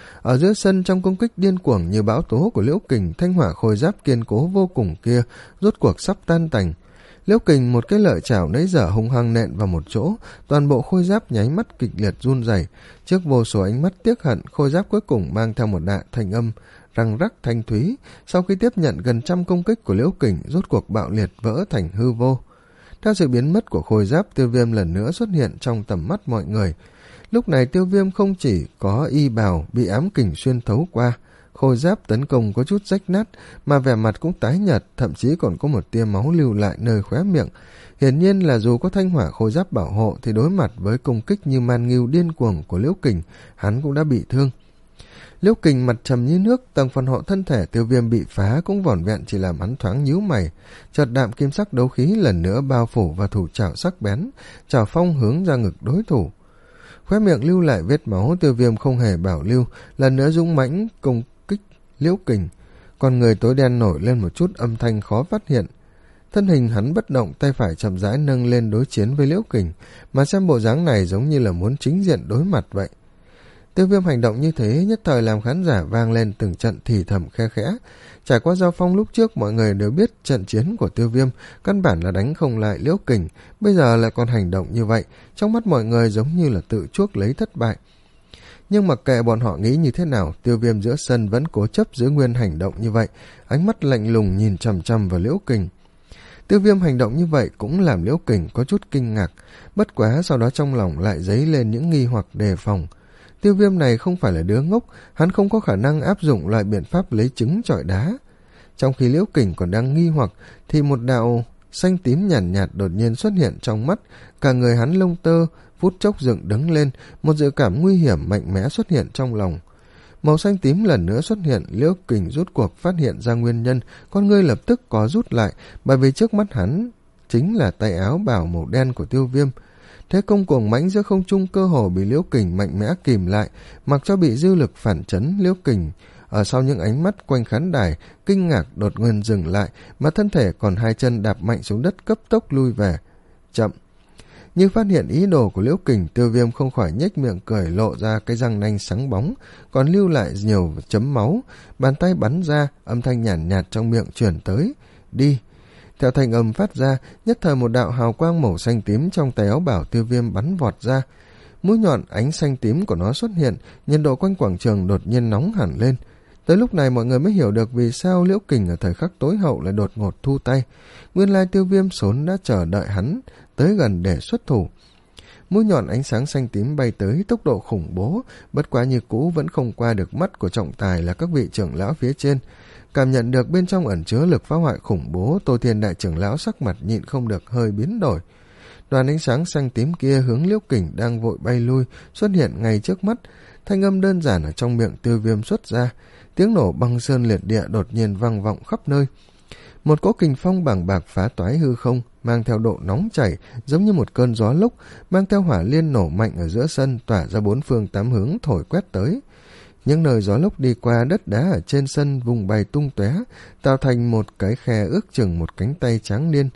Ở giữa sân, trong công kích điên cuồng như bão tố của Liễu Kình, thanh hỏa khôi giáp kiên cố vô cùng kia rốt cuộc sắp tan tành. Liễu Kình một cái lợi chảo nấy giờ hung hăng nện vào một chỗ, toàn bộ khôi giáp nháy mắt kịch liệt run rẩy. Trước vô số ánh mắt tiếc hận, khôi giáp cuối cùng mang theo một đạo thanh âm răng rắc thanh thúy. Sau khi tiếp nhận gần trăm công kích của Liễu Kình, rốt cuộc bạo liệt vỡ thành hư vô. Theo sự biến mất của khôi giáp, Tiêu Viêm lần nữa xuất hiện trong tầm mắt mọi người. Lúc này Tiêu Viêm không chỉ có y bào bị ám kình xuyên thấu qua, khôi giáp tấn công có chút rách nát, mà vẻ mặt cũng tái nhợt, thậm chí còn có một tia máu lưu lại nơi khóe miệng. Hiển nhiên là dù có thanh hỏa khôi giáp bảo hộ thì đối mặt với công kích như man ngưu điên cuồng của Liễu Kình, hắn cũng đã bị thương. Liễu Kình mặt trầm như nước, tầng phần hộ thân thể Tiêu Viêm bị phá cũng vỏn vẹn chỉ làm hắn thoáng nhíu mày. Chợt đạm kim sắc đấu khí lần nữa bao phủ vào thủ trảo sắc bén, trảo phong hướng ra ngực đối thủ. Khóe miệng lưu lại vết máu, Tiêu Viêm không hề bảo lưu, lần nữa dũng mãnh công kích Liễu Kình. Con người tối đen nổi lên một chút âm thanh khó phát hiện. Thân hình hắn bất động, tay phải chậm rãi nâng lên đối chiến với Liễu Kình, mà xem bộ dáng này giống như là muốn chính diện đối mặt vậy. Tiêu Viêm hành động như thế nhất thời làm khán giả vang lên từng trận thì thầm khe khẽ. Trải qua giao phong lúc trước, mọi người đều biết trận chiến của Tiêu Viêm căn bản là đánh không lại Liễu Kình, bây giờ lại còn hành động như vậy, trong mắt mọi người giống như là tự chuốc lấy thất bại. Nhưng mặc kệ bọn họ nghĩ như thế nào, Tiêu Viêm giữa sân vẫn cố chấp giữ nguyên hành động như vậy, ánh mắt lạnh lùng nhìn chằm chằm vào Liễu Kình. Tiêu Viêm hành động như vậy cũng làm Liễu Kình có chút kinh ngạc, bất quá sau đó trong lòng lại dấy lên những nghi hoặc đề phòng. Tiêu Viêm này không phải là đứa ngốc, hắn không có khả năng áp dụng loại biện pháp lấy trứng chọi đá. Trong khi Liễu Kình còn đang nghi hoặc thì một đạo xanh tím nhàn nhạt, nhạt đột nhiên xuất hiện trong mắt, cả người hắn lông tơ phút chốc dựng đứng lên, một dự cảm nguy hiểm mạnh mẽ xuất hiện trong lòng. Màu xanh tím lần nữa xuất hiện, Liễu Kình rút cuộc phát hiện ra nguyên nhân, con ngươi lập tức có rút lại, bởi vì trước mắt hắn chính là tay áo bào màu đen của Tiêu Viêm. Thế công cuồng mãnh giữa không trung cơ hồ bị Liễu Kình mạnh mẽ kìm lại, mặc cho bị dư lực phản chấn. Liễu Kình ở sau những ánh mắt quanh khán đài kinh ngạc đột ngột dừng lại, mà thân thể còn hai chân đạp mạnh xuống đất cấp tốc lui về. Chậm. Như phát hiện ý đồ của Liễu Kình, Tiêu Viêm không khỏi nhếch miệng cười, lộ ra cái răng nanh sáng bóng, còn lưu lại nhiều chấm máu. Bàn tay bắn ra, âm thanh nhàn nhạt, nhạt trong miệng truyền tới. Đi. Theo thanh âm phát ra, nhất thời một đạo hào quang màu xanh tím trong tay áo bảo Tiêu Viêm bắn vọt ra. Mũi nhọn ánh xanh tím của nó xuất hiện, nhiệt độ quanh quảng trường đột nhiên nóng hẳn lên. Tới lúc này mọi người mới hiểu được vì sao Liễu Kình ở thời khắc tối hậu lại đột ngột thu tay. Nguyên lai Tiêu Viêm sớm đã chờ đợi hắn tới gần để xuất thủ. Mũi nhọn ánh sáng xanh tím bay tới tốc độ khủng bố, bất quá như cũ vẫn không qua được mắt của trọng tài là các vị trưởng lão phía trên. Cảm nhận được bên trong ẩn chứa lực phá hoại khủng bố, Tô Thiên đại trưởng lão sắc mặt nhịn không được hơi biến đổi. Đoàn ánh sáng xanh tím kia hướng Liễu Kình đang vội bay lui xuất hiện ngay trước mắt. Thanh âm đơn giản ở trong miệng Tiêu Viêm xuất ra, tiếng nổ băng sơn liệt địa đột nhiên vang vọng khắp nơi. Một cỗ kình phong bàng bạc phá toái hư không, mang theo độ nóng chảy giống như một cơn gió lốc, mang theo hỏa liên nổ mạnh ở giữa sân, tỏa ra bốn phương tám hướng thổi quét tới. Những nơi gió lốc đi qua, đất đá ở trên sân vùng bay tung tóe, tạo thành một cái khe ước chừng một cánh tay trắng niên,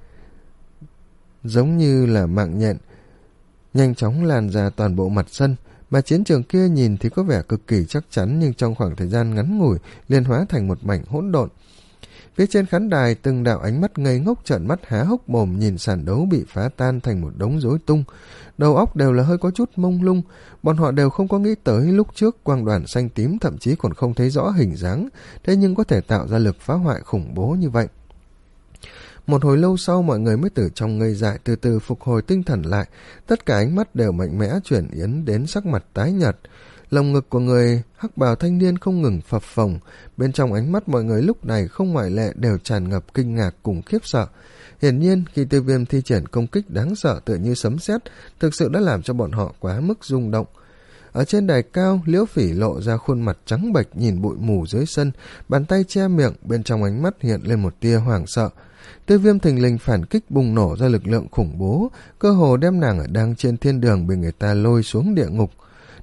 giống như là mạng nhện, nhanh chóng lan ra toàn bộ mặt sân. Mà chiến trường kia nhìn thì có vẻ cực kỳ chắc chắn, nhưng trong khoảng thời gian ngắn ngủi liền hóa thành một mảnh hỗn độn. Phía trên khán đài, từng đạo ánh mắt ngây ngốc trợn mắt há hốc mồm nhìn sàn đấu bị phá tan thành một đống rối tung. Đầu óc đều là hơi có chút mông lung, bọn họ đều không có nghĩ tới lúc trước quang đoàn xanh tím thậm chí còn không thấy rõ hình dáng, thế nhưng có thể tạo ra lực phá hoại khủng bố như vậy. Một hồi lâu sau, mọi người mới từ trong ngây dại từ từ phục hồi tinh thần lại, tất cả ánh mắt đều mạnh mẽ chuyển yến đến sắc mặt tái nhợt. Lồng ngực của người hắc bào thanh niên không ngừng phập phồng, bên trong ánh mắt mọi người lúc này không ngoại lệ đều tràn ngập kinh ngạc cùng khiếp sợ. Hiển nhiên, khi Tiêu Viêm thi triển công kích đáng sợ tựa như sấm sét, thực sự đã làm cho bọn họ quá mức rung động. Ở trên đài cao, Liễu Phỉ lộ ra khuôn mặt trắng bệch nhìn bụi mù dưới sân, bàn tay che miệng, bên trong ánh mắt hiện lên một tia hoảng sợ. Tiêu Viêm thình lình phản kích bùng nổ ra lực lượng khủng bố, cơ hồ đem nàng ở đang trên thiên đường bị người ta lôi xuống địa ngục.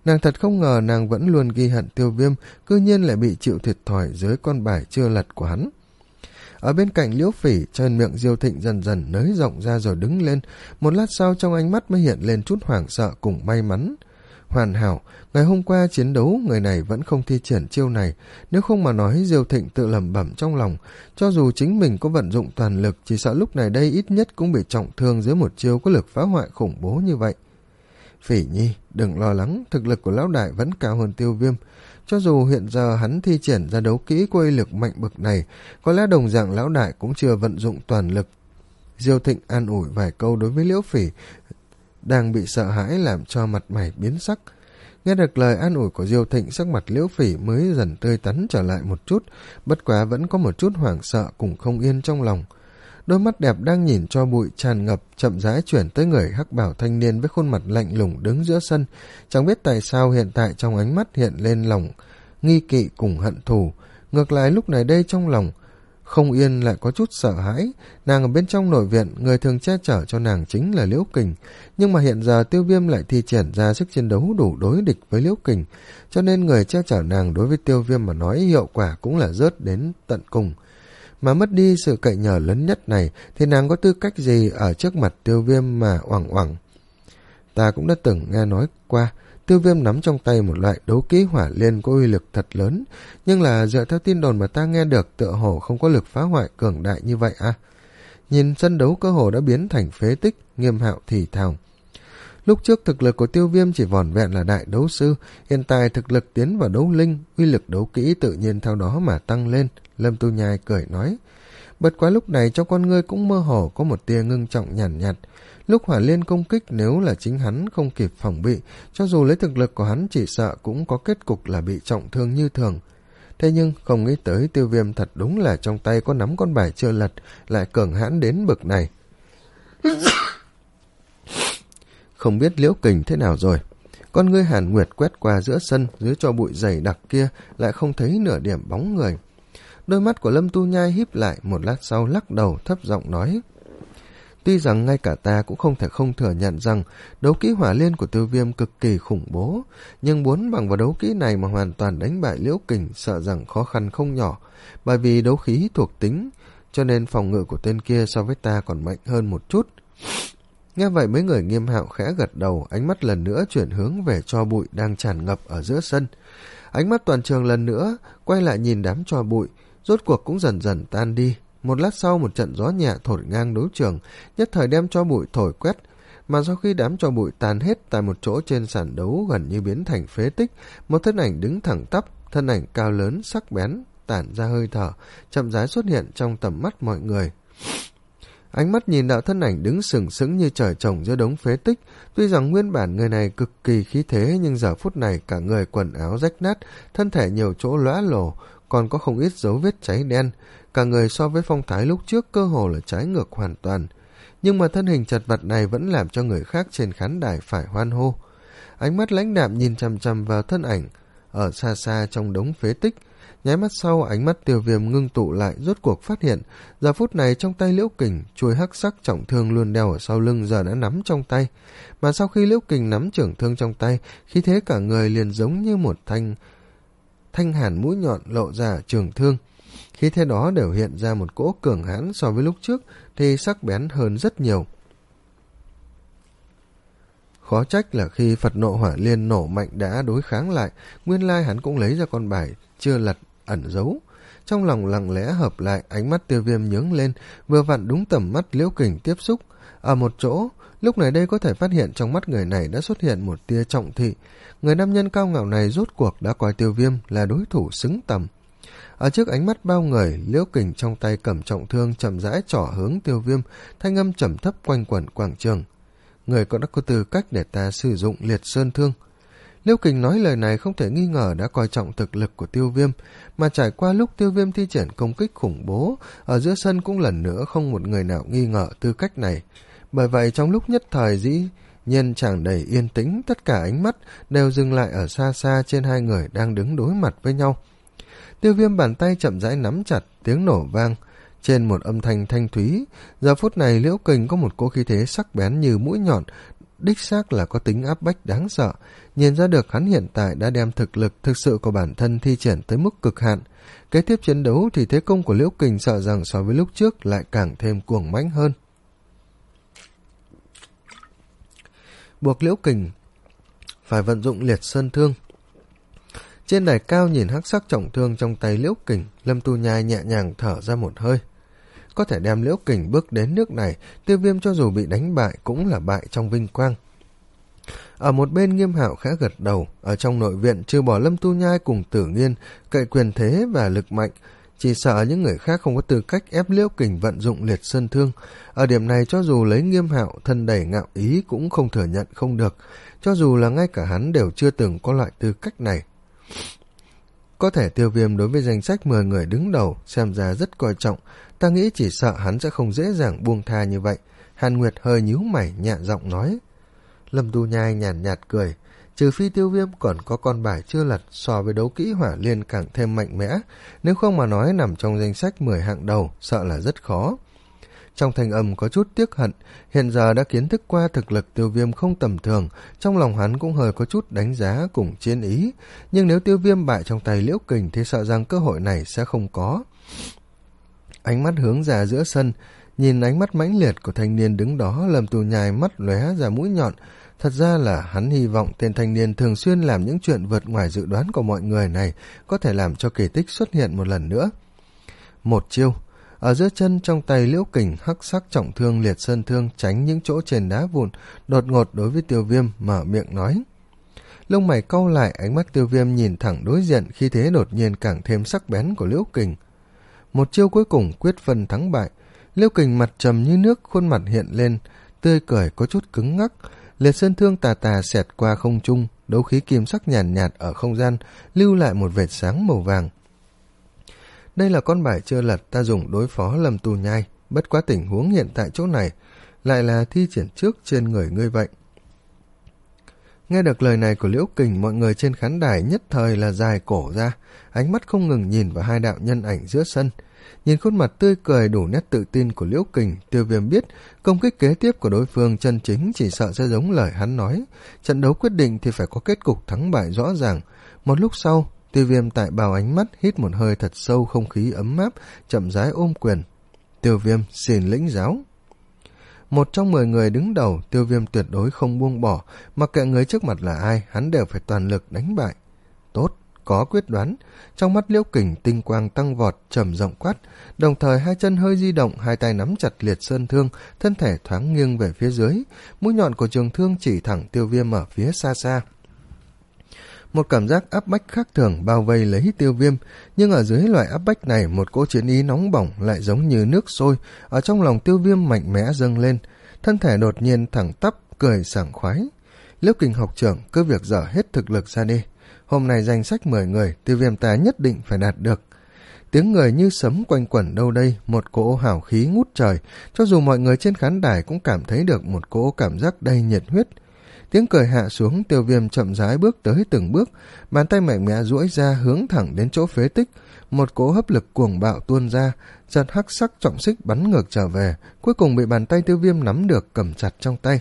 Nàng thật không ngờ nàng vẫn luôn ghi hận Tiêu Viêm, cư nhiên lại bị chịu thiệt thòi dưới con bài chưa lật của hắn. Ở bên cạnh Liễu Phỉ, trên miệng Diêu Thịnh dần dần nới rộng ra rồi đứng lên, một lát sau trong ánh mắt mới hiện lên chút hoảng sợ cùng may mắn. Hoàn hảo, ngày hôm qua chiến đấu người này vẫn không thi triển chiêu này, nếu không mà nói Diêu Thịnh tự lẩm bẩm trong lòng, cho dù chính mình có vận dụng toàn lực, chỉ sợ lúc này đây ít nhất cũng bị trọng thương dưới một chiêu có lực phá hoại khủng bố như vậy. Phỉ Nhi, đừng lo lắng, thực lực của lão đại vẫn cao hơn Tiêu Viêm. Cho dù hiện giờ hắn thi triển ra đấu kỹ có uy lực mạnh bậc này, có lẽ đồng dạng lão đại cũng chưa vận dụng toàn lực. Diêu Thịnh an ủi vài câu đối với Liễu Phỉ, đang bị sợ hãi làm cho mặt mày biến sắc. Nghe được lời an ủi của Diêu Thịnh, sắc mặt Liễu Phỉ mới dần tươi tắn trở lại một chút, bất quá vẫn có một chút hoảng sợ cùng không yên trong lòng. Đôi mắt đẹp đang nhìn cho bụi tràn ngập chậm rãi chuyển tới người hắc bào thanh niên với khuôn mặt lạnh lùng đứng giữa sân. Chẳng biết tại sao hiện tại trong ánh mắt hiện lên lòng nghi kỵ cùng hận thù. Ngược lại lúc này đây trong lòng không yên lại có chút sợ hãi. Nàng ở bên trong nội viện, người thường che chở cho nàng chính là Liễu Kình, nhưng mà hiện giờ Tiêu Viêm lại thi triển ra sức chiến đấu đủ đối địch với Liễu Kình, cho nên người che chở nàng đối với Tiêu Viêm mà nói hiệu quả cũng là rớt đến tận cùng. Mà mất đi sự cậy nhờ lớn nhất này thì nàng có tư cách gì ở trước mặt Tiêu Viêm mà oảng oảng. Ta cũng đã từng nghe nói qua, Tiêu Viêm nắm trong tay một loại đấu kỹ hỏa liên có uy lực thật lớn, nhưng là dựa theo tin đồn mà ta nghe được tựa hồ không có lực phá hoại cường đại như vậy à. Nhìn sân đấu cơ hồ đã biến thành phế tích, Nghiêm Hạo thì thào. Lúc trước thực lực của Tiêu Viêm chỉ vỏn vẹn là đại đấu sư, hiện tại thực lực tiến vào đấu linh, uy lực đấu kỹ tự nhiên theo đó mà tăng lên. Lâm Tu Nhai cười nói. Bất quá lúc này trong con ngươi cũng mơ hồ có một tia ngưng trọng nhàn nhạt, nhạt. Lúc hỏa liên công kích nếu là chính hắn không kịp phòng bị, cho dù lấy thực lực của hắn chỉ sợ cũng có kết cục là bị trọng thương như thường. Thế nhưng không nghĩ tới Tiêu Viêm thật đúng là trong tay có nắm con bài chưa lật, lại cường hãn đến bực này. Không biết Liễu Kình thế nào rồi. Con ngươi Hàn Nguyệt quét qua giữa sân, dưới cho bụi dày đặc kia lại không thấy nửa điểm bóng người. Đôi mắt của Lâm Tu Nhai híp lại, một lát sau lắc đầu thấp giọng nói. Tuy rằng ngay cả ta cũng không thể không thừa nhận rằng đấu kỹ hỏa liên của Tiêu Viêm cực kỳ khủng bố, nhưng muốn bằng vào đấu kỹ này mà hoàn toàn đánh bại Liễu Kình sợ rằng khó khăn không nhỏ, bởi vì đấu khí thuộc tính, cho nên phòng ngự của tên kia so với ta còn mạnh hơn một chút. Nghe vậy mấy người Nghiêm Hạo khẽ gật đầu, ánh mắt lần nữa chuyển hướng về tro bụi đang tràn ngập ở giữa sân. Ánh mắt toàn trường lần nữa quay lại nhìn đám tro bụi, rốt cuộc cũng dần dần tan đi. Một lát sau một trận gió nhẹ thổi ngang đấu trường, nhất thời đem tro bụi thổi quét, mà sau khi đám tro bụi tan hết tại một chỗ trên sàn đấu gần như biến thành phế tích, một thân ảnh đứng thẳng tắp, thân ảnh cao lớn sắc bén tản ra hơi thở, chậm rãi xuất hiện trong tầm mắt mọi người. Ánh mắt nhìn đạo thân ảnh đứng sừng sững như trời trồng giữa đống phế tích, tuy rằng nguyên bản người này cực kỳ khí thế, nhưng giờ phút này cả người quần áo rách nát, thân thể nhiều chỗ lõa lổ, còn có không ít dấu vết cháy đen, cả người so với phong thái lúc trước cơ hồ là trái ngược hoàn toàn. Nhưng mà thân hình chật vật này vẫn làm cho người khác trên khán đài phải hoan hô. Ánh mắt lãnh đạm nhìn chằm chằm vào thân ảnh ở xa xa trong đống phế tích. Nháy mắt sau, ánh mắt Tiêu Viêm ngưng tụ lại, rốt cuộc phát hiện giờ phút này trong tay Liễu Kình, chuôi hắc sắc trọng thương luôn đeo ở sau lưng giờ đã nắm trong tay. Mà sau khi Liễu Kình nắm trưởng thương trong tay, khí thế cả người liền giống như một thanh thanh hàn mũi nhọn lộ ra trường thương. Khí thế đó đều hiện ra một cỗ cường hãn, so với lúc trước thì sắc bén hơn rất nhiều. Khó trách là khi Phật nộ hỏa liên nổ mạnh đã đối kháng lại, nguyên lai hắn cũng lấy ra con bài chưa lật ẩn giấu. Trong lòng lặng lẽ hợp lại, ánh mắt Tiêu Viêm nhướng lên, vừa vặn đúng tầm mắt Liễu Kình tiếp xúc. Ở một chỗ, lúc này đây có thể phát hiện trong mắt người này đã xuất hiện một tia trọng thị. Người nam nhân cao ngạo này rốt cuộc đã coi Tiêu Viêm là đối thủ xứng tầm. Ở trước ánh mắt bao người, Liễu Kình trong tay cầm trọng thương chậm rãi trỏ hướng Tiêu Viêm, thanh âm trầm thấp quanh quẩn quảng trường. Người có đã có tư cách để ta sử dụng liệt sơn thương. Liễu Kình nói lời này không thể nghi ngờ đã coi trọng thực lực của Tiêu Viêm, mà trải qua lúc Tiêu Viêm thi triển công kích khủng bố, ở giữa sân cũng lần nữa không một người nào nghi ngờ tư cách này. Bởi vậy trong lúc nhất thời dĩ nhiên tràn đầy yên tĩnh, tất cả ánh mắt đều dừng lại ở xa xa trên hai người đang đứng đối mặt với nhau. Tiêu Viêm bàn tay chậm rãi nắm chặt, tiếng nổ vang trên một âm thanh thanh thúy. Giờ phút này Liễu Kình có một cỗ khí thế sắc bén như mũi nhọn đích xác là có tính áp bách đáng sợ, nhìn ra được hắn hiện tại đã đem thực lực thực sự của bản thân thi triển tới mức cực hạn. Kế tiếp chiến đấu thì thế công của Liễu Kình sợ rằng so với lúc trước lại càng thêm cuồng mãnh hơn. Buộc Liễu Kình phải vận dụng liệt sơn thương. Trên đài cao nhìn hắc sắc trọng thương trong tay Liễu Kình, Lâm Tu Nhai nhẹ nhàng thở ra một hơi. Có thể đem Liễu Kình bước đến nước này, Tiêu Viêm cho dù bị đánh bại cũng là bại trong vinh quang. Ở một bên Nghiêm Hạo khẽ gật đầu, ở trong nội viện trừ bỏ Lâm Tu Nhai cùng Tử Nghiên, cậy quyền thế và lực mạnh, chỉ sợ những người khác không có tư cách ép Liễu Kình vận dụng liệt sơn thương. Ở điểm này cho dù lấy Nghiêm Hạo thân đầy ngạo ý cũng không thừa nhận không được, cho dù là ngay cả hắn đều chưa từng có loại tư cách này. Có thể Tiêu Viêm đối với danh sách mười người đứng đầu xem ra rất coi trọng, ta nghĩ chỉ sợ hắn sẽ không dễ dàng buông tha như vậy. Hàn Nguyệt hơi nhíu mày nhẹ giọng nói. Lâm Tu Nhai nhàn nhạt, nhạt cười, trừ phi Tiêu Viêm còn có con bài chưa lật so với đấu kỹ hỏa liên càng thêm mạnh mẽ, nếu không mà nói nằm trong danh sách mười hạng đầu sợ là rất khó. Trong thanh âm có chút tiếc hận, hiện giờ đã kiến thức qua thực lực Tiêu Viêm không tầm thường, trong lòng hắn cũng hơi có chút đánh giá cùng chiến ý, nhưng nếu Tiêu Viêm bại trong tay Liễu Kình thì sợ rằng cơ hội này sẽ không có. Ánh mắt hướng ra giữa sân, nhìn ánh mắt mãnh liệt của thanh niên đứng đó, Lâm Tu Nhai mắt lóe ra mũi nhọn. Thật ra là hắn hy vọng tên thanh niên thường xuyên làm những chuyện vượt ngoài dự đoán của mọi người này có thể làm cho kỳ tích xuất hiện một lần nữa. Một chiêu, ở giữa chân trong tay Liễu Kình hắc sắc trọng thương liệt sơn thương tránh những chỗ trên đá vụn, đột ngột đối với Tiêu Viêm mở miệng nói. Lông mày cau lại, ánh mắt Tiêu Viêm nhìn thẳng đối diện, khi thế đột nhiên càng thêm sắc bén của Liễu Kình. Một chiêu cuối cùng quyết phân thắng bại. Liễu Kình mặt trầm như nước, khuôn mặt hiện lên tươi cười có chút cứng ngắc, liệt sơn thương tà tà xẹt qua không trung, đấu khí kim sắc nhàn nhạt, nhạt ở không gian lưu lại một vệt sáng màu vàng. Đây là con bài chưa lật ta dùng đối phó Lâm Tu Nhai, bất quá tình huống hiện tại chỗ này lại là thi triển trước trên người ngươi vậy. Nghe được lời này của Liễu Kình, mọi người trên khán đài nhất thời là dài cổ ra, ánh mắt không ngừng nhìn vào hai đạo nhân ảnh giữa sân. Nhìn khuôn mặt tươi cười đủ nét tự tin của Liễu Kình, Tiêu Viêm biết công kích kế tiếp của đối phương chân chính chỉ sợ sẽ giống lời hắn nói. Trận đấu quyết định thì phải có kết cục thắng bại rõ ràng. Một lúc sau, Tiêu Viêm tại bào ánh mắt hít một hơi thật sâu, không khí ấm áp, chậm rãi ôm quyền. Tiêu Viêm xin lĩnh giáo. Một trong mười người đứng đầu, Tiêu Viêm tuyệt đối không buông bỏ, mặc kệ người trước mặt là ai, hắn đều phải toàn lực đánh bại. Tốt, có quyết đoán. Trong mắt Liễu Kình tinh quang tăng vọt, trầm rộng quát, đồng thời hai chân hơi di động, hai tay nắm chặt liệt sơn thương, thân thể thoáng nghiêng về phía dưới, mũi nhọn của trường thương chỉ thẳng Tiêu Viêm ở phía xa xa. Một cảm giác áp bách khác thường bao vây lấy Tiêu Viêm, nhưng ở dưới loại áp bách này, một cỗ chiến ý nóng bỏng lại giống như nước sôi ở trong lòng Tiêu Viêm mạnh mẽ dâng lên, thân thể đột nhiên thẳng tắp, cười sảng khoái. Liễu Kình học trưởng, cứ việc dở hết thực lực ra đi, hôm nay danh sách mười người, Tiêu Viêm ta nhất định phải đạt được. Tiếng người như sấm quanh quẩn đâu đây, một cỗ hào khí ngút trời, cho dù mọi người trên khán đài cũng cảm thấy được một cỗ cảm giác đầy nhiệt huyết. Tiếng cười hạ xuống, Tiêu Viêm chậm rãi bước tới từng bước, bàn tay mạnh mẽ duỗi ra hướng thẳng đến chỗ phế tích, một cỗ hấp lực cuồng bạo tuôn ra, giật hắc sắc trọng xích bắn ngược trở về, cuối cùng bị bàn tay Tiêu Viêm nắm được cầm chặt trong tay.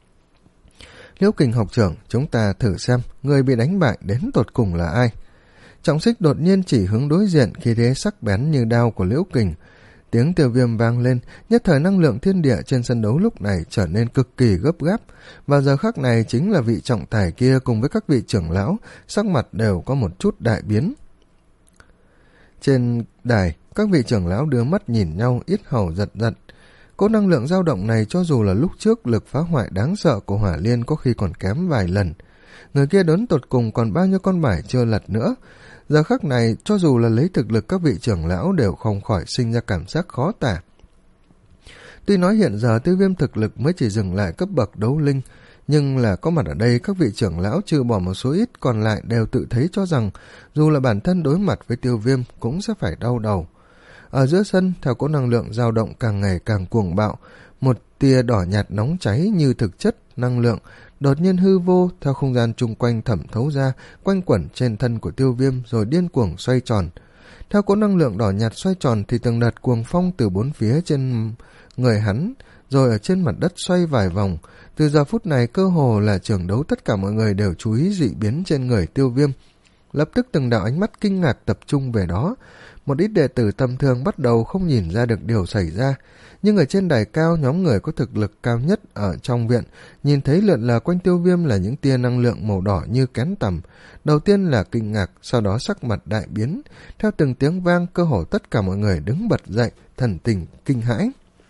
Liễu Kình học trưởng, chúng ta thử xem người bị đánh bại đến tột cùng là ai. Trọng xích đột nhiên chỉ hướng đối diện, khi thế sắc bén như đao của Liễu Kình. Tiếng Tiêu Viêm vang lên, nhất thời năng lượng thiên địa trên sân đấu lúc này trở nên cực kỳ gấp gáp. Vào giờ khắc này chính là vị trọng tài kia cùng với các vị trưởng lão, sắc mặt đều có một chút đại biến. Trên đài, các vị trưởng lão đưa mắt nhìn nhau, yết hầu giật giật. Cỗ năng lượng dao động này cho dù là lúc trước lực phá hoại đáng sợ của hỏa liên có khi còn kém vài lần. Người kia đốn tột cùng còn bao nhiêu con bài chưa lật nữa. Giờ khắc này, cho dù là lấy thực lực các vị trưởng lão đều không khỏi sinh ra cảm giác khó tả. Tuy nói hiện giờ Tiêu Viêm thực lực mới chỉ dừng lại cấp bậc đấu linh, nhưng là có mặt ở đây các vị trưởng lão trừ bỏ một số ít còn lại đều tự thấy cho rằng dù là bản thân đối mặt với Tiêu Viêm cũng sẽ phải đau đầu. Ở giữa sân, theo cỗ năng lượng dao động càng ngày càng cuồng bạo, một tia đỏ nhạt nóng cháy như thực chất năng lượng đột nhiên hư vô theo không gian chung quanh thẩm thấu ra, quanh quẩn trên thân của Tiêu Viêm rồi điên cuồng xoay tròn. Theo cỗ năng lượng đỏ nhạt xoay tròn thì từng đợt cuồng phong từ bốn phía trên người hắn, rồi ở trên mặt đất xoay vài vòng, Từ giờ phút này cơ hồ là trường đấu tất cả mọi người đều chú ý dị biến trên người Tiêu Viêm. Lập tức từng đạo ánh mắt kinh ngạc tập trung về đó. Một ít đệ tử tầm thường bắt đầu không nhìn ra được điều xảy ra, nhưng ở trên đài cao, nhóm người có thực lực cao nhất ở trong viện nhìn thấy lượn lờ quanh Tiêu Viêm là những tia năng lượng màu đỏ như kén tằm. Đầu tiên là kinh ngạc, sau đó sắc mặt đại biến. Theo từng tiếng vang, cơ hồ tất cả mọi người đứng bật dậy, thần tình kinh hãi.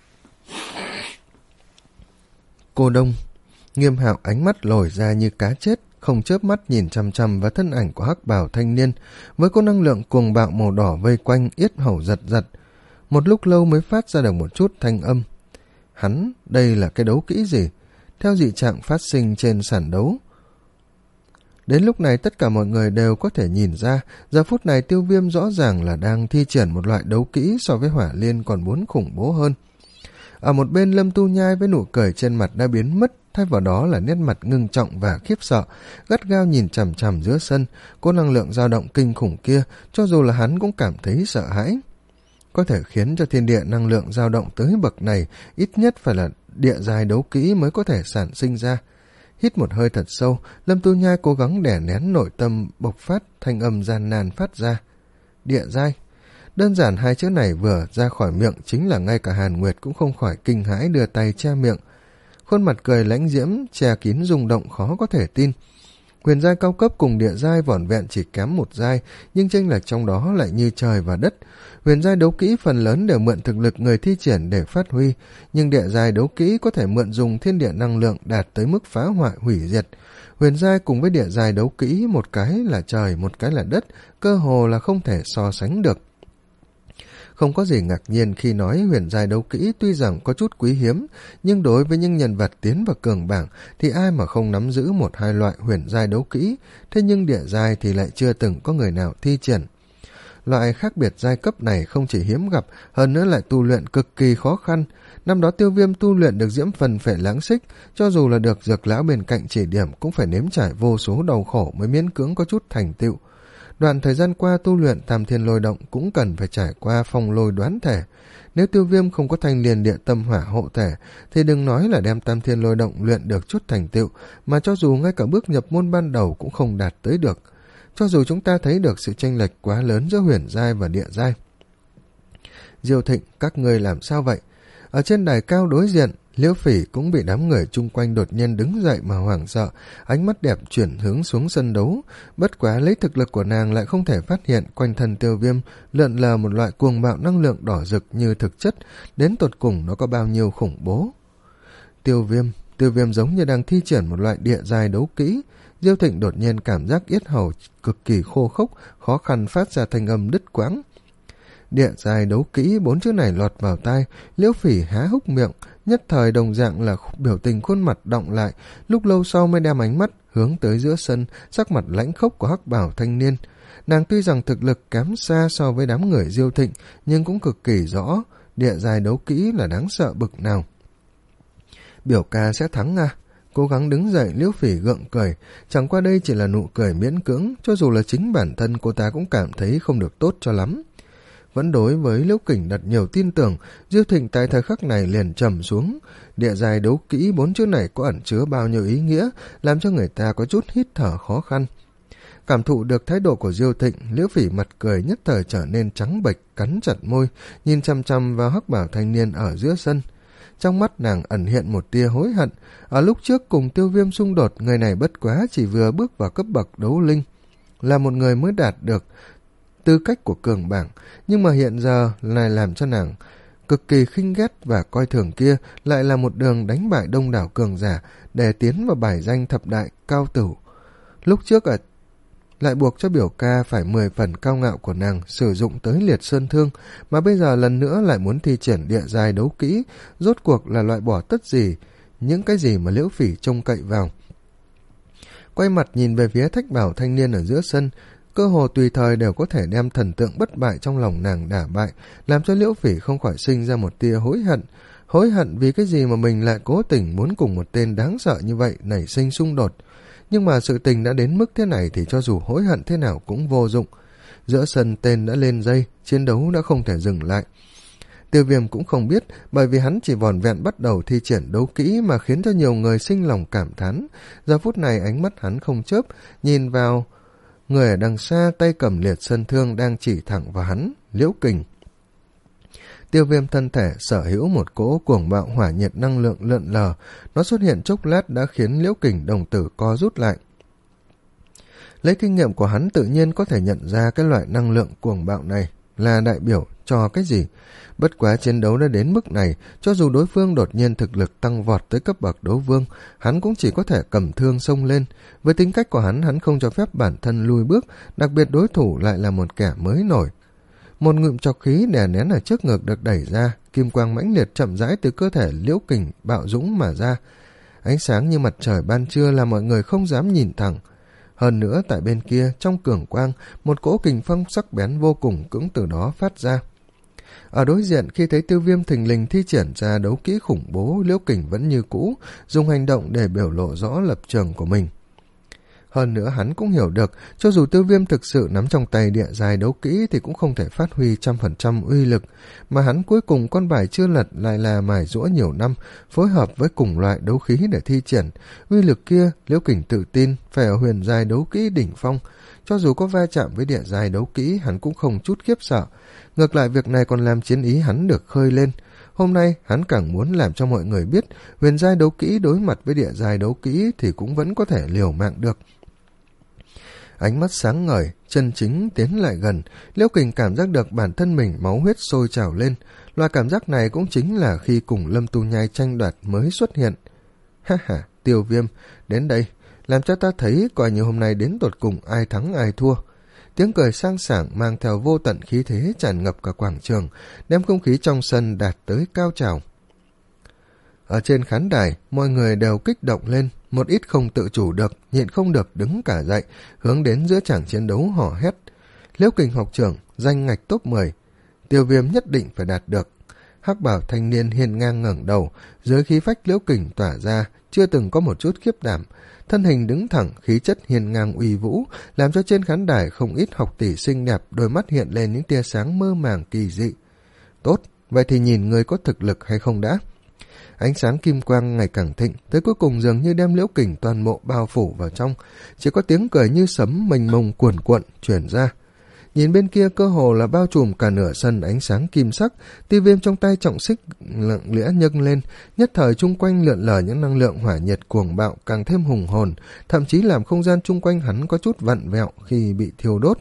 Cô Đông, Nghiêm Hạo ánh mắt lồi ra như cá chết, không chớp mắt nhìn chằm chằm vào thân ảnh của hắc bào thanh niên với có năng lượng cuồng bạo màu đỏ vây quanh, yết hầu giật giật. Một lúc lâu mới phát ra được một chút thanh âm. Hắn, đây là cái đấu kỹ gì? Theo dị trạng phát sinh trên sàn đấu. Đến lúc này tất cả mọi người đều có thể nhìn ra, giờ phút này Tiêu Viêm rõ ràng là đang thi triển một loại đấu kỹ so với Hỏa Liên còn muốn khủng bố hơn. Ở một bên, Lâm Tu Nhai với nụ cười trên mặt đã biến mất, thay vào đó là nét mặt ngưng trọng và khiếp sợ, gắt gao nhìn chằm chằm giữa sân. Có năng lượng dao động kinh khủng kia, cho dù là hắn cũng cảm thấy sợ hãi. Có thể khiến cho thiên địa năng lượng dao động tới bậc này, ít nhất phải là địa giai đấu kỹ mới có thể sản sinh ra. Hít một hơi thật sâu, Lâm Tu Nhai cố gắng đè nén nội tâm bộc phát, thanh âm gian nan phát ra. Địa giai. Đơn giản hai chữ này vừa ra khỏi miệng chính là ngay cả Hàn Nguyệt cũng không khỏi kinh hãi đưa tay che miệng. Khuôn mặt cười lãnh diễm, che kín rung động khó có thể tin. Huyền giai cao cấp cùng địa giai vỏn vẹn chỉ kém một giai, nhưng chênh lệch trong đó lại như trời và đất. Huyền giai đấu kỹ phần lớn đều mượn thực lực người thi triển để phát huy, nhưng địa giai đấu kỹ có thể mượn dùng thiên địa năng lượng đạt tới mức phá hoại hủy diệt. Huyền giai cùng với địa giai đấu kỹ, một cái là trời, một cái là đất, cơ hồ là không thể so sánh được. Không có gì ngạc nhiên khi nói huyền giai đấu kỹ tuy rằng có chút quý hiếm, nhưng đối với những nhân vật tiến vào cường bảng thì ai mà không nắm giữ một hai loại huyền giai đấu kỹ, thế nhưng địa giai thì lại chưa từng có người nào thi triển. Loại khác biệt giai cấp này không chỉ hiếm gặp, hơn nữa lại tu luyện cực kỳ khó khăn. Năm đó Tiêu Viêm tu luyện được diễm phần phệ lãng xích, cho dù là được dược lão bên cạnh chỉ điểm cũng phải nếm trải vô số đau khổ mới miễn cưỡng có chút thành tựu. Đoạn thời gian qua tu luyện Tam Thiên Lôi Động cũng cần phải trải qua phong lôi đoán thể. Nếu Tiêu Viêm không có thanh liền địa tâm hỏa hộ thể, thì đừng nói là đem Tam Thiên Lôi Động luyện được chút thành tựu, mà cho dù ngay cả bước nhập môn ban đầu cũng không đạt tới được. Cho dù chúng ta thấy được sự chênh lệch quá lớn giữa huyền giai và địa giai. Diêu Thịnh, các ngươi làm sao vậy? Ở trên đài cao đối diện, Liễu Phỉ cũng bị đám người chung quanh đột nhiên đứng dậy mà hoảng sợ, ánh mắt đẹp chuyển hướng xuống sân đấu. Bất quá lấy thực lực của nàng lại không thể phát hiện quanh thân Tiêu Viêm lượn lờ một loại cuồng bạo năng lượng đỏ rực như thực chất, đến tột cùng nó có bao nhiêu khủng bố. Tiêu Viêm, Tiêu Viêm giống như đang thi triển một loại địa giai đấu kỹ. Diêu Thịnh đột nhiên cảm giác yết hầu cực kỳ khô khốc, khó khăn phát ra thanh âm đứt quãng. Địa giai đấu kỹ, bốn chữ này lọt vào tai, Liễu Phỉ há hốc miệng, nhất thời đồng dạng là biểu tình khuôn mặt động lại, lúc lâu sau mới đem ánh mắt hướng tới giữa sân, sắc mặt lãnh khốc của hắc bào thanh niên. Nàng tuy rằng thực lực kém xa so với đám người Diêu Thịnh, nhưng cũng cực kỳ rõ địa giai đấu kỹ là đáng sợ bực nào. Biểu ca sẽ thắng à? Cố gắng đứng dậy, Liễu Phỉ gượng cười, chẳng qua đây chỉ là nụ cười miễn cưỡng, cho dù là chính bản thân cô ta cũng cảm thấy không được tốt cho lắm. Vẫn đối với Liễu Kình đặt nhiều tin tưởng, Diêu Thịnh tại thời khắc này liền trầm xuống. Địa giai đấu kỹ, bốn chữ này có ẩn chứa bao nhiêu ý nghĩa, làm cho người ta có chút hít thở khó khăn. Cảm thụ được thái độ của Diêu Thịnh, Liễu Phỉ mặt cười nhất thời trở nên trắng bệch, cắn chặt môi, nhìn chăm chăm vào hắc bảo thanh niên ở giữa sân. Trong mắt nàng ẩn hiện một tia hối hận. Ở lúc trước cùng Tiêu Viêm xung đột, người này bất quá chỉ vừa bước vào cấp bậc đấu linh, là một người mới đạt được tư cách của cường bảng, nhưng mà hiện giờ lại làm cho nàng cực kỳ khinh ghét và coi thường kia lại là một đường đánh bại đông đảo cường giả để tiến vào bài danh thập đại cao tử. Lúc trước ở lại buộc cho biểu ca phải mười phần cao ngạo của nàng sử dụng tới liệt sơn thương, mà bây giờ lần nữa lại muốn thi triển địa giai đấu kỹ, rốt cuộc là loại bỏ tất gì những cái gì mà Liễu Phỉ trông cậy vào. Quay mặt nhìn về phía thách bảo thanh niên ở giữa sân, cơ hồ tùy thời đều có thể đem thần tượng bất bại trong lòng nàng đả bại, làm cho Liễu Phỉ không khỏi sinh ra một tia hối hận. Hối hận vì cái gì mà mình lại cố tình muốn cùng một tên đáng sợ như vậy nảy sinh xung đột. Nhưng mà sự tình đã đến mức thế này thì cho dù hối hận thế nào cũng vô dụng. Giữa sân tên đã lên dây, chiến đấu đã không thể dừng lại. Tiêu Viêm cũng không biết, bởi vì hắn chỉ vỏn vẹn bắt đầu thi triển đấu kỹ mà khiến cho nhiều người sinh lòng cảm thán. Giờ phút này ánh mắt hắn không chớp, nhìn vào người ở đằng xa tay cầm liệt sơn thương đang chỉ thẳng vào hắn, Liễu Kình. Tiêu Viêm thân thể sở hữu một cỗ cuồng bạo hỏa nhiệt năng lượng lượn lờ, nó xuất hiện chốc lát đã khiến Liễu Kình đồng tử co rút lại. Lấy kinh nghiệm của hắn tự nhiên có thể nhận ra cái loại năng lượng cuồng bạo này là đại biểu cho cái gì. Bất quá chiến đấu đã đến mức này, cho dù đối phương đột nhiên thực lực tăng vọt tới cấp bậc đấu vương, hắn cũng chỉ có thể cầm thương xông lên. Với tính cách của hắn, hắn không cho phép bản thân lùi bước, đặc biệt đối thủ lại là một kẻ mới nổi. Một ngụm trọc khí đè nén ở trước ngực được đẩy ra, kim quang mãnh liệt chậm rãi từ cơ thể Liễu Kình bạo dũng mà ra. Ánh sáng như mặt trời ban trưa làm mọi người không dám nhìn thẳng. Hơn nữa tại bên kia, trong cường quang, một cỗ kình phong sắc bén vô cùng cũng từ đó phát ra. Ở đối diện, khi thấy Tiêu Viêm thình lình thi triển ra đấu kỹ khủng bố, Liễu Kình vẫn như cũ, dùng hành động để biểu lộ rõ lập trường của mình. Hơn nữa hắn cũng hiểu được, cho dù Tiêu Viêm thực sự nắm trong tay địa giai đấu kỹ thì cũng không thể phát huy trăm phần trăm uy lực, mà hắn cuối cùng con bài chưa lật lại là mài giũa nhiều năm, phối hợp với cùng loại đấu khí để thi triển. Uy lực kia, Liễu Kình tự tin phải ở huyền giai đấu kỹ đỉnh phong, cho dù có va chạm với địa giai đấu kỹ hắn cũng không chút khiếp sợ. Ngược lại việc này còn làm chiến ý hắn được khơi lên. Hôm nay hắn càng muốn làm cho mọi người biết huyền giai đấu kỹ đối mặt với địa giai đấu kỹ thì cũng vẫn có thể liều mạng được. Ánh mắt sáng ngời, chân chính tiến lại gần, Liễu Kình cảm giác được bản thân mình máu huyết sôi trào lên. Loại cảm giác này cũng chính là khi cùng Lâm Tu Nhai tranh đoạt mới xuất hiện. Ha ha, Tiêu Viêm, đến đây, làm cho ta thấy coi như hôm nay đến tột cùng ai thắng ai thua. Tiếng cười sang sảng mang theo vô tận khí thế tràn ngập cả quảng trường, đem không khí trong sân đạt tới cao trào. Ở trên khán đài, mọi người đều kích động lên, một ít không tự chủ được, nhịn không được đứng cả dậy, hướng đến giữa tràng chiến đấu hò hét. Liễu Kình học trưởng, danh ngạch top mười, Tiêu Viêm nhất định phải đạt được. Hắc bảo thanh niên hiên ngang ngẩng đầu, dưới khí phách Liễu Kình tỏa ra, chưa từng có một chút khiếp đảm. Thân hình đứng thẳng, khí chất hiên ngang uy vũ, làm cho trên khán đài không ít học tỷ xinh đẹp, đôi mắt hiện lên những tia sáng mơ màng kỳ dị. Tốt, vậy thì nhìn người có thực lực hay không đã. Ánh sáng kim quang ngày càng thịnh, tới cuối cùng dường như đem Liễu Kình toàn bộ bao phủ vào trong, chỉ có tiếng cười như sấm mênh mông cuồn cuộn truyền ra. Nhìn bên kia cơ hồ là bao trùm cả nửa sân ánh sáng kim sắc, Tiêu Viêm trong tay trọng xích lặng lẽ nhấc lên, nhất thời chung quanh lượn lờ những năng lượng hỏa nhiệt cuồng bạo càng thêm hùng hồn, thậm chí làm không gian chung quanh hắn có chút vặn vẹo khi bị thiêu đốt.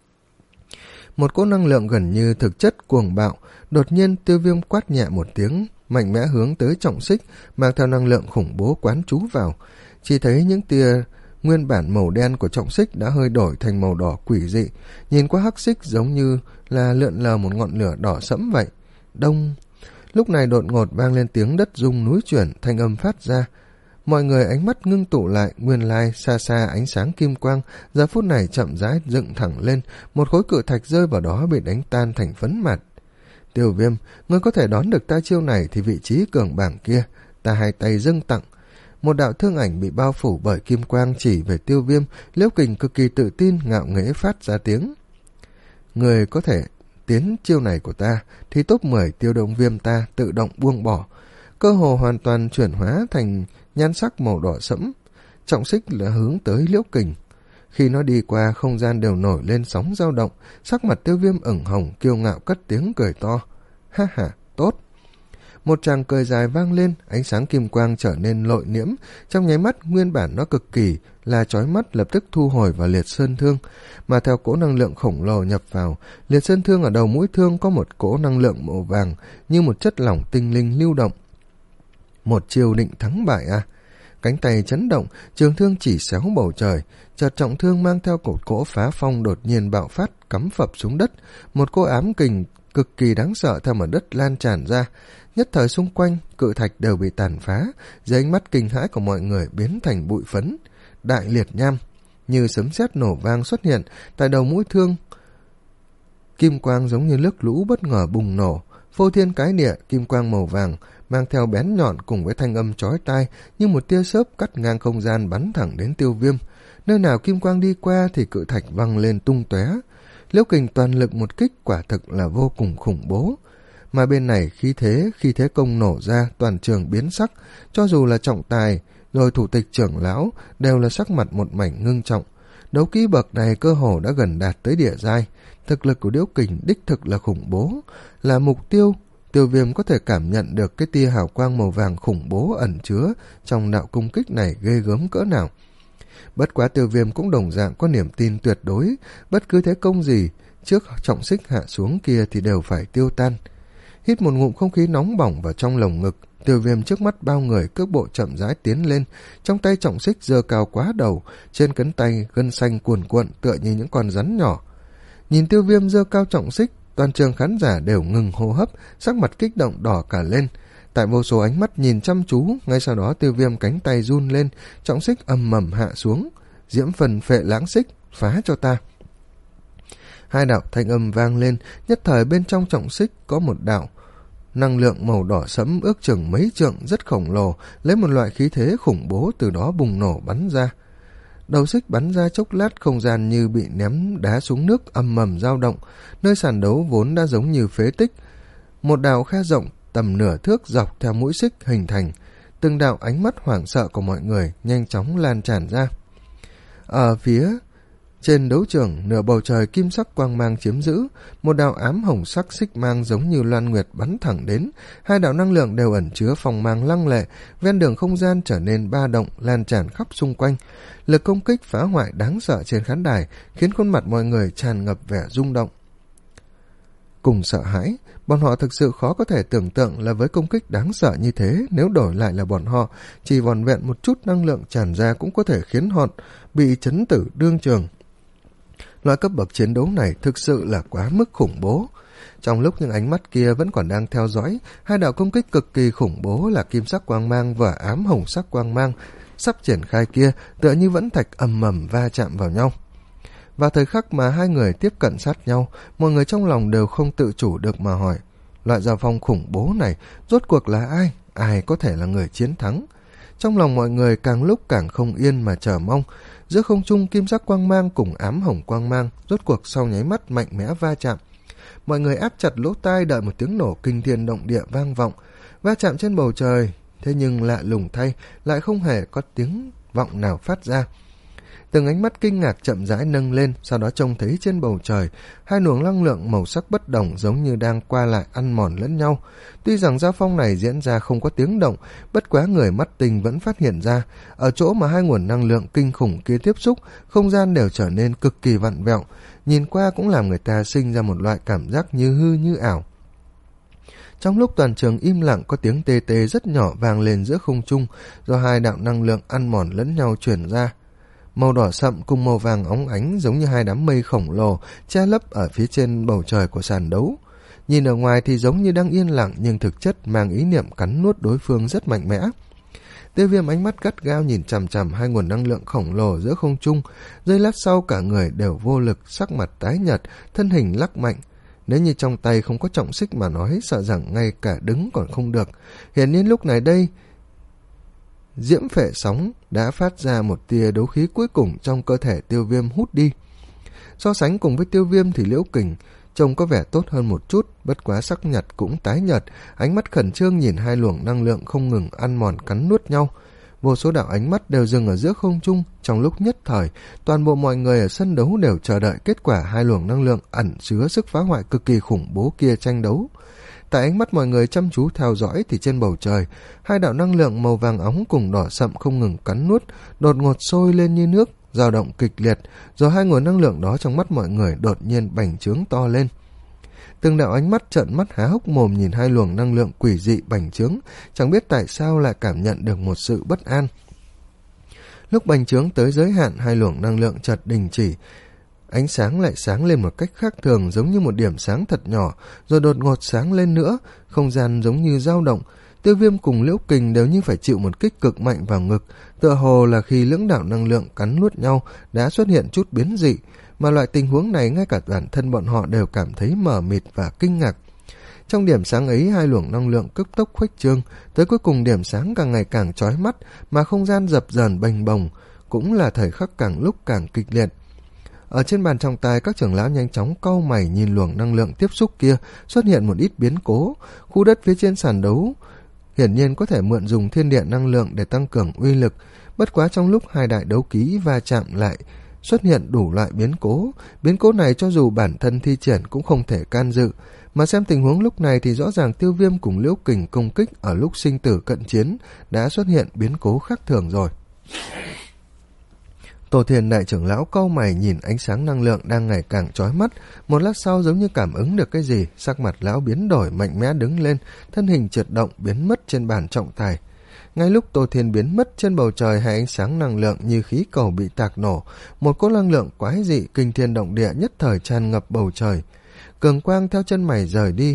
Một cỗ năng lượng gần như thực chất cuồng bạo, đột nhiên Tiêu Viêm quát nhẹ một tiếng, mạnh mẽ hướng tới trọng xích, mang theo năng lượng khủng bố quán trú vào. Chỉ thấy những tia nguyên bản màu đen của trọng xích đã hơi đổi thành màu đỏ quỷ dị, nhìn qua hắc xích giống như là lượn lờ một ngọn lửa đỏ sẫm vậy. Đông! Lúc này đột ngột vang lên tiếng đất rung núi chuyển, thanh âm phát ra. Mọi người ánh mắt ngưng tụ lại, nguyên lai xa xa ánh sáng kim quang, giờ phút này chậm rãi dựng thẳng lên, một khối cự thạch rơi vào đó bị đánh tan thành phấn mạt. Tiêu Viêm, ngươi có thể đón được ta chiêu này thì vị trí cường bảng kia, ta hai tay dâng tặng. Một đạo thương ảnh bị bao phủ bởi kim quang chỉ về Tiêu Viêm, Liễu Kình cực kỳ tự tin ngạo nghễ phát ra tiếng. Người có thể tiến chiêu này của ta thì top mười Tiêu Đông Viêm ta tự động buông bỏ, cơ hồ hoàn toàn chuyển hóa thành nhan sắc màu đỏ sẫm. Trọng xích là hướng tới Liễu Kình. Khi nó đi qua, không gian đều nổi lên sóng dao động, sắc mặt Tiêu Viêm ửng hồng kiêu ngạo cất tiếng cười to. Ha ha, tốt. Một tràng cười dài vang lên, ánh sáng kim quang trở nên lội nhiễm, trong nháy mắt nguyên bản nó cực kỳ là chói mắt lập tức thu hồi vào liệt sơn thương, mà theo cỗ năng lượng khổng lồ nhập vào, liệt sơn thương ở đầu mũi thương có một cỗ năng lượng màu vàng như một chất lỏng tinh linh lưu động. Một chiều định thắng bại à? Cánh tay chấn động, trường thương chỉ xéo bầu trời, chợt trọng thương mang theo cột cỗ phá phong đột nhiên bạo phát, cắm phập xuống đất, một cô ám kình cực kỳ đáng sợ theo mặt đất lan tràn ra. Nhất thời xung quanh, cự thạch đều bị tàn phá, dưới ánh mắt kinh hãi của mọi người biến thành bụi phấn. Đại liệt nham, như sấm sét nổ vang xuất hiện, tại đầu mũi thương. Kim quang giống như nước lũ bất ngờ bùng nổ, phô thiên cái địa, kim quang màu vàng, mang theo bén nhọn cùng với thanh âm chói tai, như một tia chớp cắt ngang không gian bắn thẳng đến Tiêu Viêm. Nơi nào kim quang đi qua thì cự thạch văng lên tung tóe. Liễu Kình toàn lực một kích quả thực là vô cùng khủng bố. mà bên này khí thế, khi thế công nổ ra, toàn trường biến sắc, cho dù là trọng tài, rồi thủ tịch trưởng lão, đều là sắc mặt một mảnh ngưng trọng. Đấu kỹ bậc này cơ hồ đã gần đạt tới địa giai, thực lực của Liễu Kình đích thực là khủng bố, là mục tiêu. Tiêu Viêm có thể cảm nhận được cái tia hào quang màu vàng khủng bố ẩn chứa trong đạo công kích này ghê gớm cỡ nào. Bất quá Tiêu Viêm cũng đồng dạng có niềm tin tuyệt đối, bất cứ thế công gì trước trọng xích hạ xuống kia thì đều phải tiêu tan. Hít một ngụm không khí nóng bỏng vào trong lồng ngực, Tiêu Viêm trước mắt bao người cước bộ chậm rãi tiến lên, trong tay trọng xích giơ cao quá đầu, trên cánh tay gân xanh cuồn cuộn tựa như những con rắn nhỏ. Nhìn Tiêu Viêm giơ cao trọng xích, toàn trường khán giả đều ngừng hô hấp, sắc mặt kích động đỏ cả lên. Tại vô số ánh mắt nhìn chăm chú, ngay sau đó Tiêu Viêm cánh tay run lên, trọng xích ầm mầm hạ xuống. Diễm phần phệ lãng xích, phá cho ta. Hai đạo thanh âm vang lên, nhất thời bên trong trọng xích có một đạo năng lượng màu đỏ sẫm ước chừng mấy trượng rất khổng lồ, lấy một loại khí thế khủng bố từ đó bùng nổ bắn ra. Đầu xích bắn ra chốc lát, không gian như bị ném đá xuống nước ầm mầm dao động, nơi sàn đấu vốn đã giống như phế tích. Một đạo khe rộng tầm nửa thước dọc theo mũi xích hình thành, từng đạo ánh mắt hoảng sợ của mọi người nhanh chóng lan tràn ra. Ở phía trên đấu trường, nửa bầu trời kim sắc quang mang chiếm giữ, một đạo ám hồng sắc xích mang giống như loan nguyệt bắn thẳng đến, hai đạo năng lượng đều ẩn chứa phong mang lăng lệ, ven đường không gian trở nên ba động lan tràn khắp xung quanh. Lực công kích phá hoại đáng sợ trên khán đài khiến khuôn mặt mọi người tràn ngập vẻ rung động. Cùng sợ hãi, bọn họ thực sự khó có thể tưởng tượng là với công kích đáng sợ như thế, nếu đổi lại là bọn họ, chỉ vòn vẹn một chút năng lượng tràn ra cũng có thể khiến họ bị chấn tử đương trường. Loại cấp bậc chiến đấu này thực sự là quá mức khủng bố. Trong lúc những ánh mắt kia vẫn còn đang theo dõi, hai đạo công kích cực kỳ khủng bố là kim sắc quang mang và ám hồng sắc quang mang sắp triển khai kia tựa như vẫn thạch ầm mầm va chạm vào nhau. Vào thời khắc mà hai người tiếp cận sát nhau, mọi người trong lòng đều không tự chủ được mà hỏi, loại giao phong khủng bố này rốt cuộc là ai? Ai có thể là người chiến thắng? Trong lòng mọi người càng lúc càng không yên mà chờ mong. Giữa không trung kim sắc quang mang cùng ám hồng quang mang rốt cuộc sau nháy mắt mạnh mẽ va chạm. Mọi người áp chặt lỗ tai đợi một tiếng nổ kinh thiên động địa vang vọng, va chạm trên bầu trời. Thế nhưng lạ lùng thay, lại không hề có tiếng vọng nào phát ra. Từng ánh mắt kinh ngạc chậm rãi nâng lên, sau đó trông thấy trên bầu trời hai luồng năng lượng màu sắc bất đồng giống như đang qua lại ăn mòn lẫn nhau. Tuy rằng giao phong này diễn ra không có tiếng động, bất quá người mắt tinh vẫn phát hiện ra, ở chỗ mà hai nguồn năng lượng kinh khủng kia tiếp xúc, không gian đều trở nên cực kỳ vặn vẹo, nhìn qua cũng làm người ta sinh ra một loại cảm giác như hư như ảo. Trong lúc toàn trường im lặng, có tiếng tê tê rất nhỏ vang lên giữa không trung, do hai đạo năng lượng ăn mòn lẫn nhau truyền ra. Màu đỏ sậm cùng màu vàng óng ánh giống như hai đám mây khổng lồ che lấp ở phía trên bầu trời của sàn đấu. Nhìn ở ngoài thì giống như đang yên lặng, nhưng thực chất mang ý niệm cắn nuốt đối phương rất mạnh mẽ. Tiêu Viêm ánh mắt gắt gao nhìn chằm chằm hai nguồn năng lượng khổng lồ giữa không trung, giây lát sau cả người đều vô lực, sắc mặt tái nhợt, thân hình lắc mạnh. Nếu như trong tay không có trọng xích mà nói, sợ rằng ngay cả đứng còn không được. Hiển nhiên lúc này đây, diễm phệ sóng đã phát ra một tia đấu khí cuối cùng trong cơ thể Tiêu Viêm hút đi. So sánh cùng với Tiêu Viêm thì Liễu Kình trông có vẻ tốt hơn một chút, bất quá sắc nhật cũng tái nhợt, ánh mắt khẩn trương nhìn hai luồng năng lượng không ngừng ăn mòn cắn nuốt nhau. Vô số đạo ánh mắt đều dừng ở giữa không trung. Trong lúc nhất thời, toàn bộ mọi người ở sân đấu đều chờ đợi kết quả hai luồng năng lượng ẩn chứa sức phá hoại cực kỳ khủng bố kia tranh đấu. Tại ánh mắt mọi người chăm chú theo dõi thì trên bầu trời, hai đạo năng lượng màu vàng óng cùng đỏ sậm không ngừng cắn nuốt, đột ngột sôi lên như nước, dao động kịch liệt, rồi hai nguồn năng lượng đó trong mắt mọi người đột nhiên bành trướng to lên. Từng đạo ánh mắt trợn mắt há hốc mồm nhìn hai luồng năng lượng quỷ dị bành trướng, chẳng biết tại sao lại cảm nhận được một sự bất an. Lúc bành trướng tới giới hạn, hai luồng năng lượng chợt đình chỉ, ánh sáng lại sáng lên một cách khác thường, giống như một điểm sáng thật nhỏ, rồi đột ngột sáng lên nữa, không gian giống như dao động. Tiêu Viêm cùng Liễu Kình đều như phải chịu một kích cực mạnh vào ngực, tựa hồ là khi lưỡng đạo năng lượng cắn nuốt nhau đã xuất hiện chút biến dị, mà loại tình huống này ngay cả bản thân bọn họ đều cảm thấy mờ mịt và kinh ngạc. Trong điểm sáng ấy, hai luồng năng lượng cấp tốc khuếch trương, tới cuối cùng điểm sáng càng ngày càng chói mắt, mà không gian dập dờn bềnh bồng, cũng là thời khắc càng lúc càng kịch liệt. Ở trên bàn trọng tài, các trưởng lão nhanh chóng cau mày nhìn luồng năng lượng tiếp xúc kia, xuất hiện một ít biến cố. Khu đất phía trên sàn đấu hiển nhiên có thể mượn dùng thiên địa năng lượng để tăng cường uy lực. Bất quá trong lúc hai đại đấu ký va chạm lại xuất hiện đủ loại biến cố. Biến cố này cho dù bản thân thi triển cũng không thể can dự. Mà xem tình huống lúc này thì rõ ràng Tiêu Viêm cùng Liễu Kình công kích ở lúc sinh tử cận chiến đã xuất hiện biến cố khác thường rồi. Tô Thiên đại trưởng lão cau mày nhìn ánh sáng năng lượng đang ngày càng chói mắt, một lát sau giống như cảm ứng được cái gì, sắc mặt lão biến đổi mạnh mẽ đứng lên, thân hình trượt động biến mất trên bàn trọng tài. Ngay lúc Tô Thiên biến mất trên bầu trời, hai ánh sáng năng lượng như khí cầu bị tạc nổ, một cỗ năng lượng quái dị kinh thiên động địa nhất thời tràn ngập bầu trời. Cường quang theo chân mày rời đi,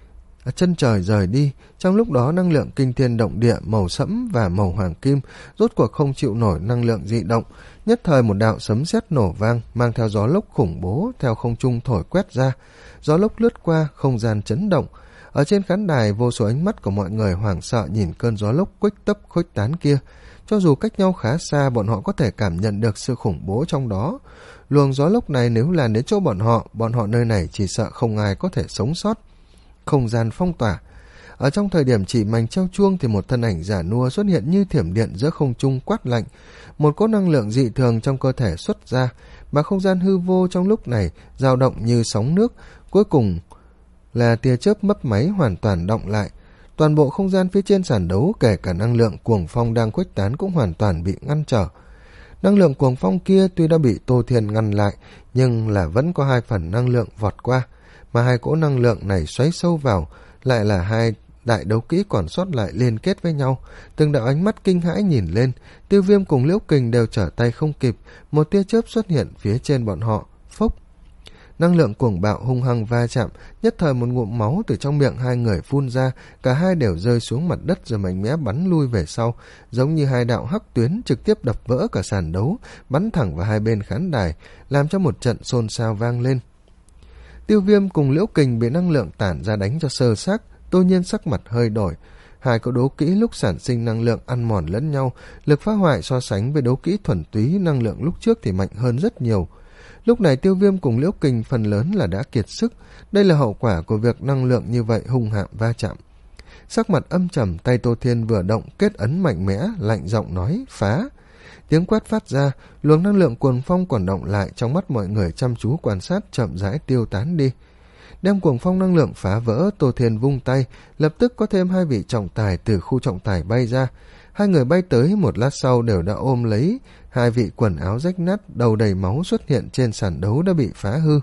à, chân trời rời đi. Trong lúc đó năng lượng kinh thiên động địa màu sẫm và màu hoàng kim rốt cuộc không chịu nổi năng lượng dị động, nhất thời một đạo sấm sét nổ vang mang theo gió lốc khủng bố theo không trung thổi quét ra. Gió lốc lướt qua, không gian chấn động. Ở trên khán đài, vô số ánh mắt của mọi người hoảng sợ nhìn cơn gió lốc khuếch tấp khuếch tán kia. Cho dù cách nhau khá xa, bọn họ có thể cảm nhận được sự khủng bố trong đó. Luồng gió lốc này nếu là đến chỗ bọn họ, bọn họ nơi này chỉ sợ không ai có thể sống sót. Không gian phong tỏa. Ở trong thời điểm chỉ mảnh treo chuông thì một thân ảnh giả nua xuất hiện như thiểm điện giữa không trung quát lạnh. Một cỗ năng lượng dị thường trong cơ thể xuất ra, mà không gian hư vô trong lúc này dao động như sóng nước. Cuối cùng là tia chớp mấp máy hoàn toàn động lại. Toàn bộ không gian phía trên sàn đấu, kể cả năng lượng cuồng phong đang khuếch tán cũng hoàn toàn bị ngăn trở. Năng lượng cuồng phong kia tuy đã bị Tô Thiên ngăn lại, nhưng là vẫn có hai phần năng lượng vọt qua, mà hai cỗ năng lượng này xoáy sâu vào, lại là hai đại đấu kỹ còn sót lại liên kết với nhau. Từng đạo ánh mắt kinh hãi nhìn lên, Tiêu Viêm cùng Liễu Kình đều trở tay không kịp, một tia chớp xuất hiện phía trên bọn họ. Phốc! Năng lượng cuồng bạo hung hăng va chạm, nhất thời một ngụm máu từ trong miệng hai người phun ra, cả hai đều rơi xuống mặt đất rồi mạnh mẽ bắn lui về sau, giống như hai đạo hắc tuyến trực tiếp đập vỡ cả sàn đấu, bắn thẳng vào hai bên khán đài, làm cho một trận xôn xao vang lên. Tiêu Viêm cùng Liễu Kình bị năng lượng tản ra đánh cho sơ xác, Tô Nhiên sắc mặt hơi đổi. Hai có đấu kỹ lúc sản sinh năng lượng ăn mòn lẫn nhau, lực phá hoại so sánh với đấu kỹ thuần túy năng lượng lúc trước thì mạnh hơn rất nhiều. Lúc này Tiêu Viêm cùng Liễu Kình phần lớn là đã kiệt sức, đây là hậu quả của việc năng lượng như vậy hung hãm va chạm. Sắc mặt âm trầm, tay Tô Thiên vừa động, kết ấn mạnh mẽ, lạnh giọng nói, phá. Tiếng quát phát ra, luồng năng lượng cuồng phong còn động lại, trong mắt mọi người chăm chú quan sát chậm rãi tiêu tán đi. Đem cuồng phong năng lượng phá vỡ, Tô Thiên vung tay, lập tức có thêm hai vị trọng tài từ khu trọng tài bay ra. Hai người bay tới, một lát sau đều đã ôm lấy hai vị quần áo rách nát, đầu đầy máu xuất hiện trên sàn đấu đã bị phá hư.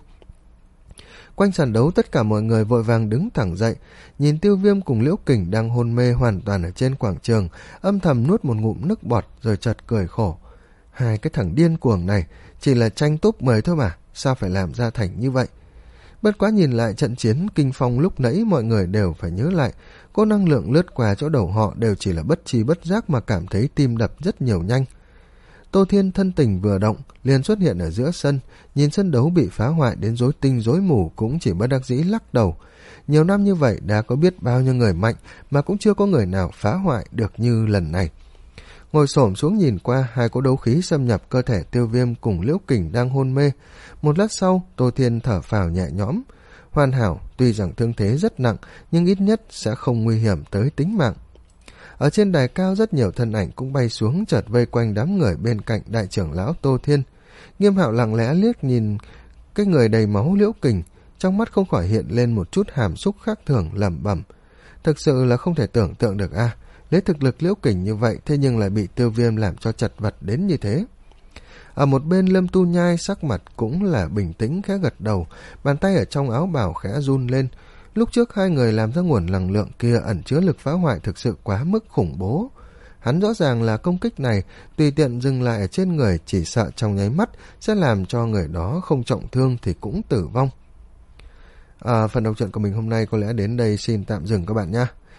Quanh sàn đấu tất cả mọi người vội vàng đứng thẳng dậy, nhìn Tiêu Viêm cùng Liễu Kình đang hôn mê hoàn toàn ở trên quảng trường, âm thầm nuốt một ngụm nước bọt rồi chợt cười khổ. Hai cái thằng điên cuồng này chỉ là tranh top mười thôi mà, sao phải làm ra thành như vậy? Bất quá nhìn lại trận chiến kinh phong lúc nãy, mọi người đều phải nhớ lại, có năng lượng lướt qua chỗ đầu họ đều chỉ là bất tri bất giác mà cảm thấy tim đập rất nhiều nhanh. Tô Thiên thân tình vừa động, liền xuất hiện ở giữa sân, nhìn sân đấu bị phá hoại đến rối tinh rối mù cũng chỉ bất đắc dĩ lắc đầu. Nhiều năm như vậy đã có biết bao nhiêu người mạnh mà cũng chưa có người nào phá hoại được như lần này. Ngồi xổm xuống nhìn qua, hai cỗ đấu khí xâm nhập cơ thể Tiêu Viêm cùng Liễu Kình đang hôn mê. Một lát sau, Tô Thiên thở phào nhẹ nhõm. Hoàn hảo, tuy rằng thương thế rất nặng, nhưng ít nhất sẽ không nguy hiểm tới tính mạng. Ở trên đài cao, rất nhiều thân ảnh cũng bay xuống, chợt vây quanh đám người bên cạnh đại trưởng lão Tô Thiên. Nghiêm Hạo lặng lẽ liếc nhìn cái người đầy máu Liễu Kình, trong mắt không khỏi hiện lên một chút hàm xúc khác thường, lẩm bẩm. Thực sự là không thể tưởng tượng được a, à, lấy thực lực Liễu Kình như vậy thế nhưng lại bị Tiêu Viêm làm cho chật vật đến như thế. Ở một bên Lâm Tu Nhai sắc mặt cũng là bình tĩnh, khẽ gật đầu, bàn tay ở trong áo bào khẽ run lên. Lúc trước hai người làm ra nguồn năng lượng kia ẩn chứa lực phá hoại thực sự quá mức khủng bố. Hắn rõ ràng là công kích này tùy tiện dừng lại ở trên người, chỉ sợ trong nháy mắt sẽ làm cho người đó không trọng thương thì cũng tử vong. À, phần đọc truyện của mình hôm nay có lẽ đến đây xin tạm dừng các bạn nhé.